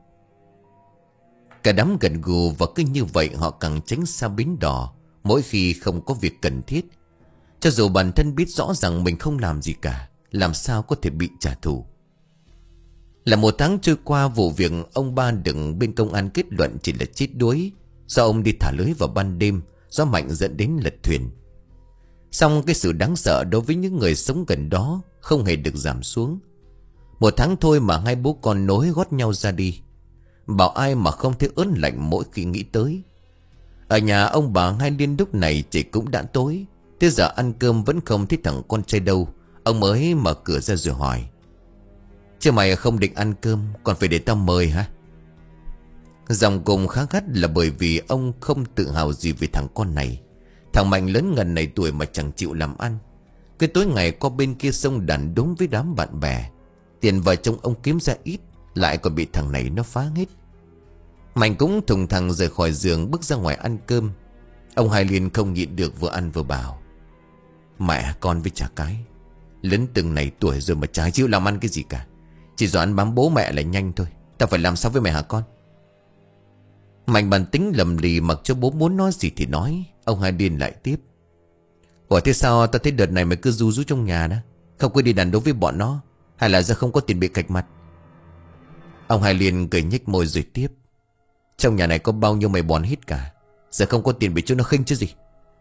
Cả đám gần gù, và cứ như vậy họ càng tránh xa bến đỏ mỗi khi không có việc cần thiết. Cho dù bản thân biết rõ rằng mình không làm gì cả, làm sao có thể bị trả thù. Là một tháng trôi qua, vụ việc ông ba được bên công an kết luận chỉ là chết đuối, do ông đi thả lưới vào ban đêm, gió mạnh dẫn đến lật thuyền. Song cái sự đáng sợ đối với những người sống gần đó không hề được giảm xuống. Một tháng thôi mà hai bố con nối gót nhau ra đi, bảo ai mà không thấy ớn lạnh mỗi khi nghĩ tới. Ở nhà ông bà Hai Liên lúc này chỉ cũng đã tối. Tới giờ ăn cơm vẫn không thấy thằng con trai đâu. Ông mới mở cửa ra rồi hỏi: chứ mày không định ăn cơm, còn phải để tao mời hả? Dòng cùng khá gắt là bởi vì ông không tự hào gì về thằng con này. Thằng Mạnh lớn ngần này tuổi mà chẳng chịu làm ăn. Cái tối ngày qua bên kia sông đàn đúng với đám bạn bè. Tiền vợ chồng ông kiếm ra ít, lại còn bị thằng này nó phá hết. Mạnh cũng thùng thẳng rời khỏi giường, bước ra ngoài ăn cơm. Ông Hai Liên không nhịn được, vừa ăn vừa bảo: mẹ con với chả cái, lớn từng này tuổi rồi mà chả chịu làm ăn cái gì cả. Chỉ do ăn bám bố mẹ là nhanh thôi. Tao phải làm sao với mẹ hả con? Mạnh bản tính lầm lì, mặc cho bố muốn nói gì thì nói. Ông Hai Liên lại tiếp: ủa thế sao tao thấy đợt này mày cứ ru rú trong nhà đó, không có đi đàn đấu với bọn nó, hay là do không có tiền bị cạch mặt? Ông Hai Liên cười nhếch môi rồi tiếp: trong nhà này có bao nhiêu mày bòn hết cả, giờ không có tiền bị chúng nó khinh chứ gì.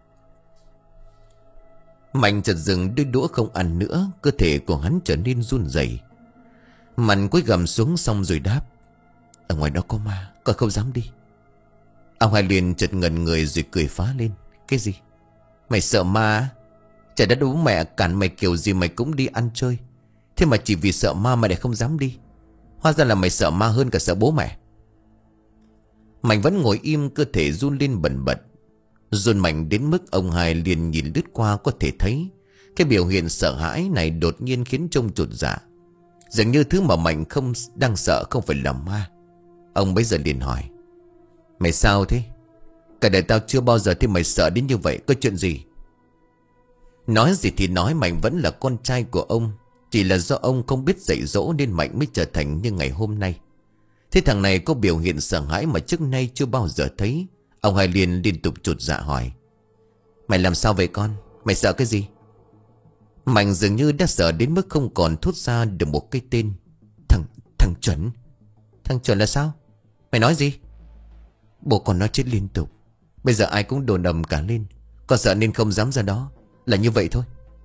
Mạnh chợt dừng đôi đũa không ăn nữa, cơ thể của hắn trở nên run rẩy. Mạnh cúi gằm xuống xong rồi đáp: ở ngoài đó có ma, con không dám đi. Ông Hai Liên chợt ngẩn người rồi cười phá lên: cái gì? Mày sợ ma á? Trời đất, bố mẹ cản mày kiểu gì mày cũng đi ăn chơi, thế mà chỉ vì sợ ma mày lại không dám đi. Hóa ra là mày sợ ma hơn cả sợ bố mẹ. Mạnh vẫn ngồi im, cơ thể run lên bần bật. Run mạnh đến mức ông Hai liền nhìn lướt qua có thể thấy cái biểu hiện sợ hãi này đột nhiên khiến trông chột dạ. Dường như thứ mà Mạnh không đang sợ không phải là ma. Ông bấy giờ liền hỏi: mày sao thế? Cả đời tao chưa bao giờ thấy mày sợ đến như vậy, có chuyện gì? Nói gì thì nói, Mạnh vẫn là con trai của ông. Chỉ là do ông không biết dạy dỗ nên Mạnh mới trở thành như ngày hôm nay. Thế thằng này có biểu hiện sợ hãi mà trước nay chưa bao giờ thấy. Ông Hai Liên liên tục chột dạ hỏi: mày làm sao vậy con? Mày sợ cái gì? Mạnh dường như đã sợ đến mức không còn thốt ra được một cái tên. Thằng, thằng Chuẩn. Thằng Chuẩn là sao? Mày nói gì? Bố con nó chết liên tục, bây giờ ai cũng đồn ầm cả lên. Con sợ nên không dám ra đó, là như vậy thôi.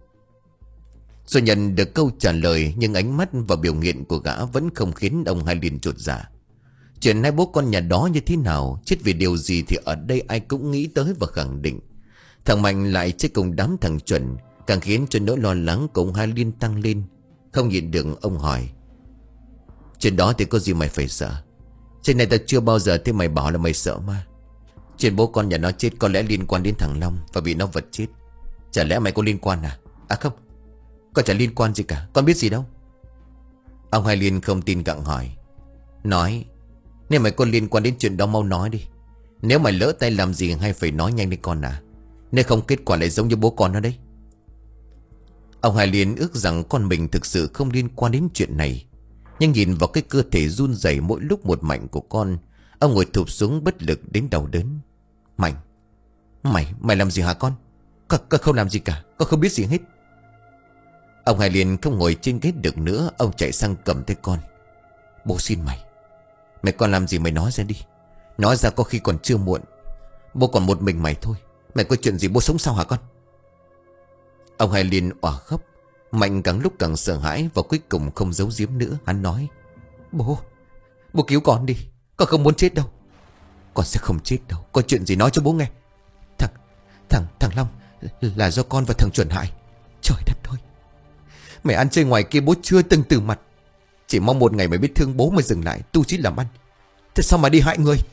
Rồi nhận được câu trả lời, nhưng ánh mắt và biểu hiện của gã vẫn không khiến ông Hai Liên chột dạ. Chuyện hai bố con nhà đó như thế nào, chết vì điều gì thì ở đây ai cũng nghĩ tới và khẳng định. Thằng Mạnh lại chết cùng đám thằng Chuẩn, càng khiến cho nỗi lo lắng của ông Hai Liên tăng lên. Không nhịn được ông hỏi: chuyện đó thì có gì mày phải sợ? Trên này ta chưa bao giờ thấy mày bảo là mày sợ ma. Chuyện bố con nhà nó chết có lẽ liên quan đến thằng Long và bị nó vật chết. Chả lẽ mày có liên quan à? À không, con chả liên quan gì cả, con biết gì đâu. Ông Hai Liên không tin gặng hỏi: nói, nếu mày có liên quan đến chuyện đó mau nói đi. Nếu mày lỡ tay làm gì hay phải nói nhanh đi con à, nếu không kết quả lại giống như bố con nó đấy. Ông Hai Liên ước rằng con mình thực sự không liên quan đến chuyện này. Nhưng nhìn vào cái cơ thể run rẩy mỗi lúc một mạnh của con, ông ngồi thụp xuống bất lực đến đau đớn. Mạnh, Mày, mày làm gì hả con? Con, con không làm gì cả, con không biết gì hết. Ông Hai Liên không ngồi trên ghế được nữa. Ông chạy sang cầm tay con: bố xin mày, mày còn làm gì mày nói ra đi. Nói ra có khi còn chưa muộn. Bố còn một mình mày thôi, mày có chuyện gì bố sống sao hả con? Ông Hai Liên òa khóc. Mạnh càng lúc càng sợ hãi và cuối cùng không giấu giếm nữa. Hắn nói: Bố, bố cứu con đi, con không muốn chết đâu. Con sẽ không chết đâu, có chuyện gì nói cho bố nghe. Thằng, thằng, thằng Long là do con và thằng Chuẩn hại. Trời đất ơi, mày ăn chơi ngoài kia bố chưa từng từ mặt. Chỉ mong một ngày mày biết thương bố mà dừng lại tu chí làm ăn. Thế sao mà đi hại người?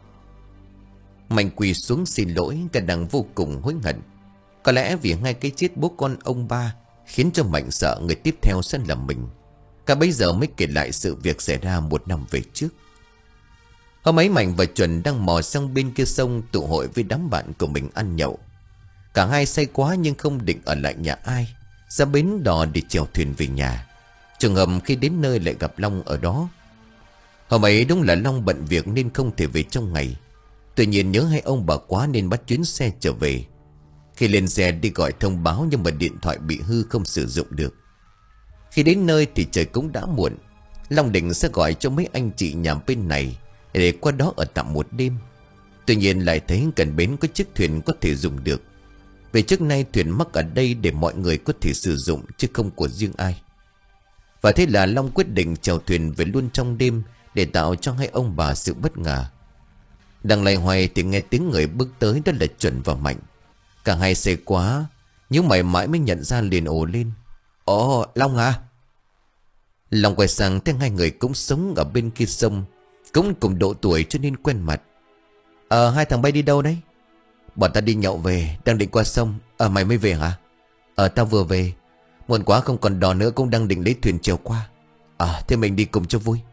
Mạnh quỳ xuống xin lỗi, cả đang vô cùng hối hận. Có lẽ vì ngay cái chết bố con ông ba khiến cho Mạnh sợ người tiếp theo sẽ là mình. Cả bấy giờ mới kể lại sự việc xảy ra một năm về trước. Hôm ấy Mạnh và Chuẩn đang mò sang bên kia sông tụ hội với đám bạn của mình ăn nhậu. Cả hai say quá nhưng không định ở lại nhà ai, ra bến đò để chèo thuyền về nhà. Trường hợp khi đến nơi lại gặp Long ở đó. Hôm ấy đúng là Long bận việc nên không thể về trong ngày. Tuy nhiên nhớ hai ông bà quá nên bắt chuyến xe trở về. Khi lên xe đi gọi thông báo nhưng mà điện thoại bị hư không sử dụng được. Khi đến nơi thì trời cũng đã muộn. Long định sẽ gọi cho mấy anh chị nhà bên này để qua đó ở tạm một đêm. Tuy nhiên lại thấy gần bến có chiếc thuyền có thể dùng được. Vì trước nay thuyền mắc ở đây để mọi người có thể sử dụng chứ không của riêng ai. Và thế là Long quyết định chèo thuyền về luôn trong đêm để tạo cho hai ông bà sự bất ngờ. Đang lay hoay thì nghe tiếng người bước tới, đó là Chuẩn và Mạnh. Cả hai say quá, nhưng mày mãi mới nhận ra liền ồ lên. Ồ, Long à? Long quay sang thấy hai người cũng sống ở bên kia sông, cũng cùng độ tuổi cho nên quen mặt. Ờ, hai thằng bay đi đâu đấy? Bọn ta đi nhậu về, đang định qua sông. Ờ, mày mới về hả? Ờ, tao vừa về. Muộn quá không còn đò nữa, cũng đang định lấy thuyền chèo qua. À, thế mình đi cùng cho vui.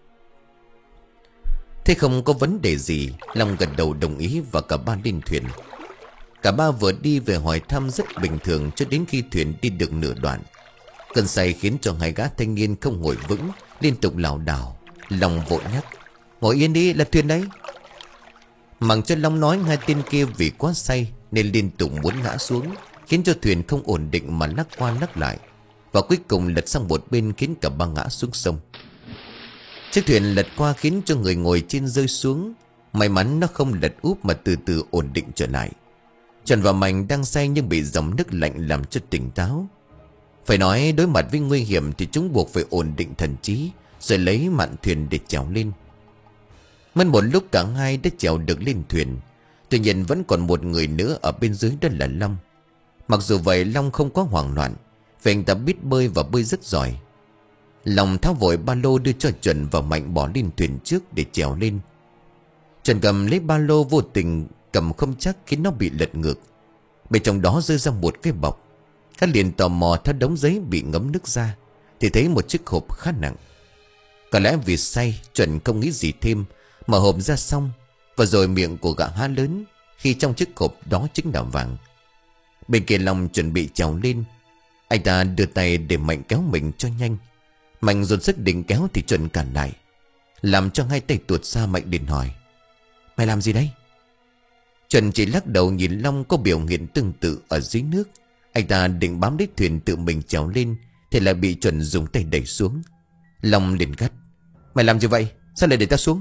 Thế không có vấn đề gì, Long gật đầu đồng ý và cả ba lên thuyền. Cả ba vừa đi về hỏi thăm rất bình thường cho đến khi thuyền đi được nửa đoạn. Cơn say khiến cho hai gã thanh niên không ngồi vững, liên tục lảo đảo. Long vội nhắc: ngồi yên đi, là thuyền đấy. Mặc cho Long nói, hai tên kia vì quá say nên liên tục muốn ngã xuống, khiến cho thuyền không ổn định mà lắc qua lắc lại, và cuối cùng lật sang một bên khiến cả ba ngã xuống sông. Chiếc thuyền lật qua khiến cho người ngồi trên rơi xuống. May mắn nó không lật úp mà từ từ ổn định trở lại. Trần và Mạnh đang say nhưng bị dòng nước lạnh làm cho tỉnh táo. Phải nói đối mặt với nguy hiểm thì chúng buộc phải ổn định thần trí, rồi lấy mạn thuyền để trèo lên. Mất một lúc cả hai đã trèo được lên thuyền. Tuy nhiên vẫn còn một người nữa ở bên dưới, đó là Long. Mặc dù vậy Long không có hoảng loạn, vì anh ta biết bơi và bơi rất giỏi. Long tháo vội ba lô đưa cho Chuẩn và Mạnh bỏ lên thuyền trước để trèo lên. Chuẩn cầm lấy ba lô vô tình cầm không chắc khiến nó bị lật ngược. Bên trong đó rơi ra một cái bọc. Hắn liền tò mò theo đống giấy bị ngấm nước ra thì thấy một chiếc hộp khá nặng. Có lẽ vì say, Chuẩn không nghĩ gì thêm, mở hộp ra xong, và rồi miệng của gã há lớn khi trong chiếc hộp đó chính là vàng. Bên kia Long chuẩn bị trèo lên. Anh ta đưa tay để Mạnh kéo mình cho nhanh. Mạnh dồn sức định kéo thì Chuẩn cản lại, làm cho hai tay tuột ra. Mạnh liền hỏi: mày làm gì đấy? Chuẩn chỉ lắc đầu nhìn Long có biểu hiện tương tự ở dưới nước. Anh ta định bám lấy thuyền tự mình trèo lên thì lại bị Chuẩn dùng tay đẩy xuống. Long liền gắt: mày làm gì vậy? Sao lại để ta xuống?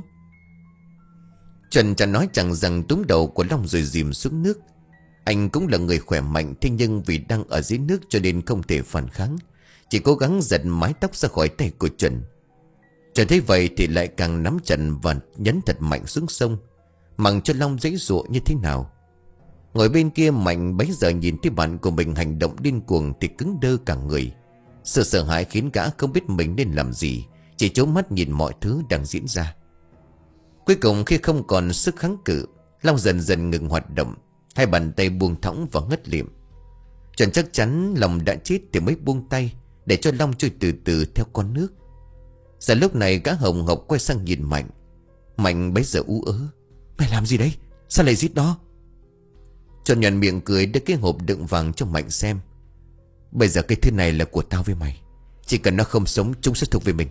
Chuẩn chẳng nói chẳng rằng túm đầu của Long rồi dìm xuống nước. Anh cũng là người khỏe mạnh, thế nhưng vì đang ở dưới nước cho nên không thể phản kháng, chỉ cố gắng giật mái tóc ra khỏi tay của Chuẩn. Chuẩn thấy vậy thì lại càng nắm chặt và nhấn thật mạnh xuống sông, mặc cho Long giãy giụa như thế nào. Ngồi bên kia Mạnh bấy giờ nhìn thấy bạn của mình hành động điên cuồng thì cứng đơ cả người. Sự sợ hãi khiến gã không biết mình nên làm gì, chỉ trố mắt nhìn mọi thứ đang diễn ra. Cuối cùng khi không còn sức kháng cự, Long dần dần ngừng hoạt động, hai bàn tay buông thõng và ngất lịm. Chuẩn chắc chắn Long đã chết thì mới buông tay, để cho Long trôi từ từ theo con nước. Giờ lúc này gã hồng hộc quay sang nhìn Mạnh. Mạnh bấy giờ ú ớ: mày làm gì đấy? Sao lại giết đó? Chuẩn nhận miệng cười đưa cái hộp đựng vàng cho Mạnh xem. Bây giờ cái thứ này là của tao với mày, chỉ cần nó không sống chúng sẽ thuộc về mình.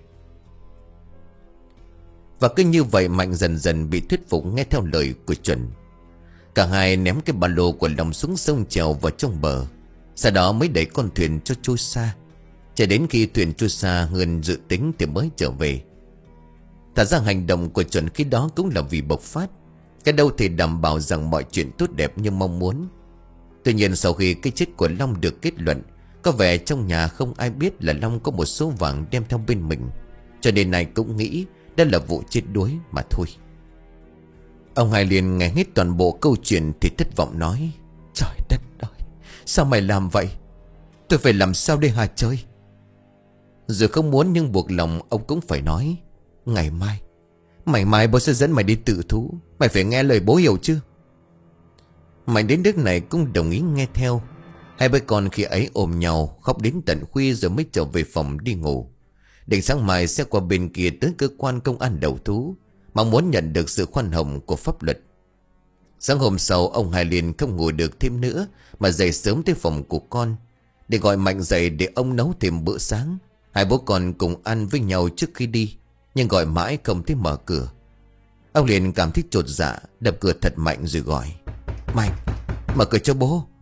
Và cứ như vậy Mạnh dần dần bị thuyết phục nghe theo lời của Chuẩn. Cả hai ném cái ba lô của Long xuống sông trèo vào trong bờ. Sau đó mới đẩy con thuyền cho trôi xa. Cho đến khi thuyền trôi xa hơn dự tính thì mới trở về. Thật ra hành động của Chuẩn khi đó cũng là vì bộc phát, cái đâu thì đảm bảo rằng mọi chuyện tốt đẹp như mong muốn. Tuy nhiên sau khi cái chết của Long được kết luận, có vẻ trong nhà không ai biết là Long có một số vàng đem theo bên mình, cho nên này cũng nghĩ đó là vụ chết đuối mà thôi. Ông Hai liền nghe hết toàn bộ câu chuyện thì thất vọng nói: trời đất ơi, sao mày làm vậy? Tôi phải làm sao đây hả trời? Rồi không muốn nhưng buộc lòng ông cũng phải nói: ngày mai Ngày mai bố sẽ dẫn mày đi tự thú. Mày phải nghe lời bố, hiểu chưa? Mạnh đến nước này cũng đồng ý nghe theo. Hai bố con khi ấy ôm nhau khóc đến tận khuya rồi mới trở về phòng đi ngủ, định sáng mai sẽ qua bên kia tới cơ quan công an đầu thú, mong muốn nhận được sự khoan hồng của pháp luật. Sáng hôm sau ông Hai liền không ngủ được thêm nữa mà dậy sớm tới phòng của con để gọi Mạnh dậy để ông nấu thêm bữa sáng. Hai bố con cùng ăn với nhau trước khi đi, nhưng gọi mãi không thấy mở cửa. Ông liền cảm thấy chột dạ, đập cửa thật mạnh rồi gọi: Mạnh, mở cửa cho bố,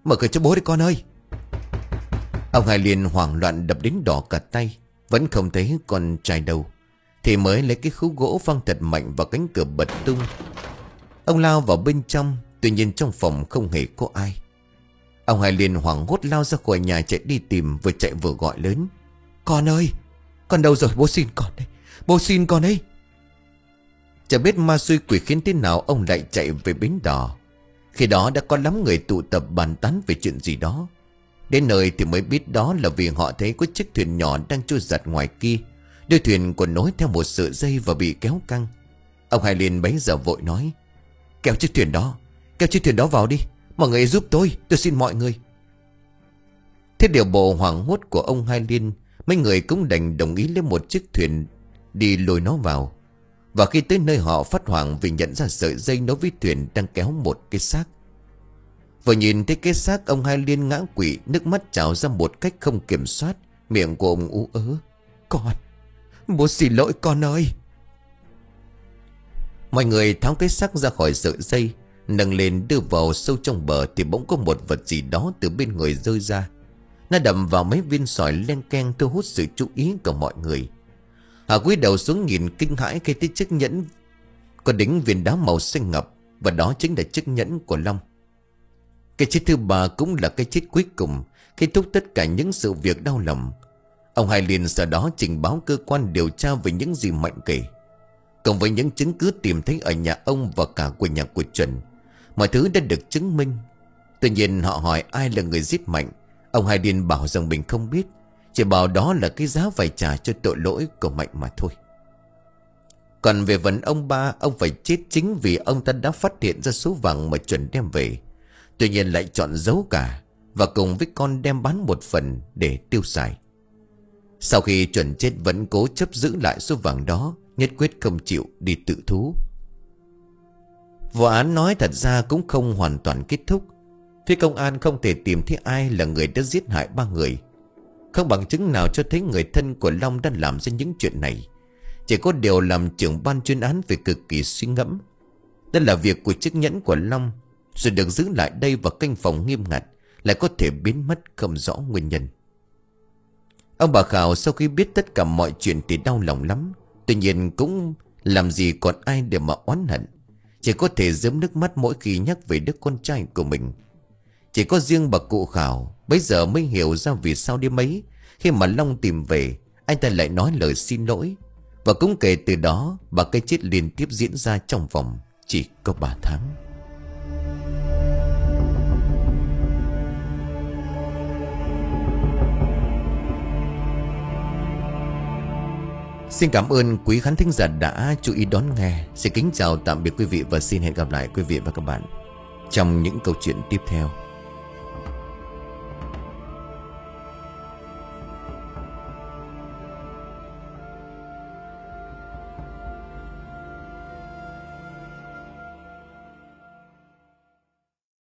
Mở cửa cho bố đi con ơi. Ông Hai liền hoảng loạn đập đến đỏ cả tay. Vẫn không thấy con trai đâu. Thì mới lấy cái khúc gỗ phang thật mạnh vào cánh cửa bật tung. Ông lao vào bên trong. Tuy nhiên trong phòng không hề có ai. Ông Hai liền hoảng hốt lao ra khỏi nhà, chạy đi tìm, vừa chạy vừa gọi lớn: Con ơi, con đâu rồi? Bố xin con đây, bố xin con đây. Chả biết ma xui quỷ khiến thế nào, ông lại chạy về bến đò. Khi đó đã có lắm người tụ tập bàn tán về chuyện gì đó. Đến nơi thì mới biết đó là vì họ thấy có chiếc thuyền nhỏ đang trôi giặt ngoài kia. Đôi thuyền còn nối theo một sợi dây và bị kéo căng. Ông Hai liền bấy giờ vội nói: Kéo chiếc thuyền đó, kéo chiếc thuyền đó vào đi, mọi người giúp tôi, tôi xin mọi người. Thế điều bộ hoảng hốt của ông Hai Liên, mấy người cũng đành đồng ý lấy một chiếc thuyền đi lôi nó vào. Và khi tới nơi họ phát hoảng vì nhận ra sợi dây nối với thuyền đang kéo một cái xác. Vừa nhìn thấy cái xác, ông Hai Liên ngã quỵ, nước mắt trào ra một cách không kiểm soát. Miệng của ông ú ớ: Con, bố xin lỗi con ơi. Mọi người tháo cái xác ra khỏi sợi dây, nâng lên đưa vào sâu trong bờ thì bỗng có một vật gì đó từ bên người rơi ra. Nó đập vào mấy viên sỏi len keng, thu hút sự chú ý của mọi người. Họ cúi đầu xuống nhìn kinh hãi khi thấy chiếc nhẫn có đính viên đá màu xanh ngọc, và đó chính là chiếc nhẫn của Long. Cái chết thứ ba cũng là cái chết cuối cùng kết thúc tất cả những sự việc đau lòng. Ông Hai liền sau đó trình báo cơ quan điều tra về những gì Mạnh kể, cộng với những chứng cứ tìm thấy ở nhà ông và cả của nhà của Chuẩn. Mọi thứ đã được chứng minh. Tuy nhiên họ hỏi ai là người giết Mạnh. Ông Hai Liên bảo rằng mình không biết, chỉ bảo đó là cái giá phải trả cho tội lỗi của Mạnh mà thôi. Còn về vấn ông ba, ông phải chết chính vì ông ta đã phát hiện ra số vàng mà Chuẩn đem về. Tuy nhiên lại chọn giấu cả, và cùng với con đem bán một phần để tiêu xài. Sau khi Chuẩn chết vẫn cố chấp giữ lại số vàng đó, nhất quyết không chịu đi tự thú. Vụ án nói thật ra cũng không hoàn toàn kết thúc. Phía công an không thể tìm thấy ai là người đã giết hại ba người. Không bằng chứng nào cho thấy người thân của Long đã làm ra những chuyện này. Chỉ có điều làm trưởng ban chuyên án phải cực kỳ suy ngẫm. Đây là việc của chiếc nhẫn của Long, rồi được giữ lại đây và canh phòng nghiêm ngặt, lại có thể biến mất không rõ nguyên nhân. Ông bà Khảo sau khi biết tất cả mọi chuyện thì đau lòng lắm. Tuy nhiên cũng làm gì còn ai để mà oán hận. Chỉ có thể giấm nước mắt mỗi khi nhắc về đứa con trai của mình. Chỉ có riêng bà cụ Khảo bấy giờ mới hiểu ra vì sao đêm ấy, khi mà Long tìm về, anh ta lại nói lời xin lỗi. Và cũng kể từ đó, bà cái chết liên tiếp diễn ra trong vòng chỉ có ba tháng. Xin cảm ơn quý khán thính giả đã chú ý đón nghe. Xin kính chào tạm biệt quý vị và xin hẹn gặp lại quý vị và các bạn trong những câu chuyện tiếp theo.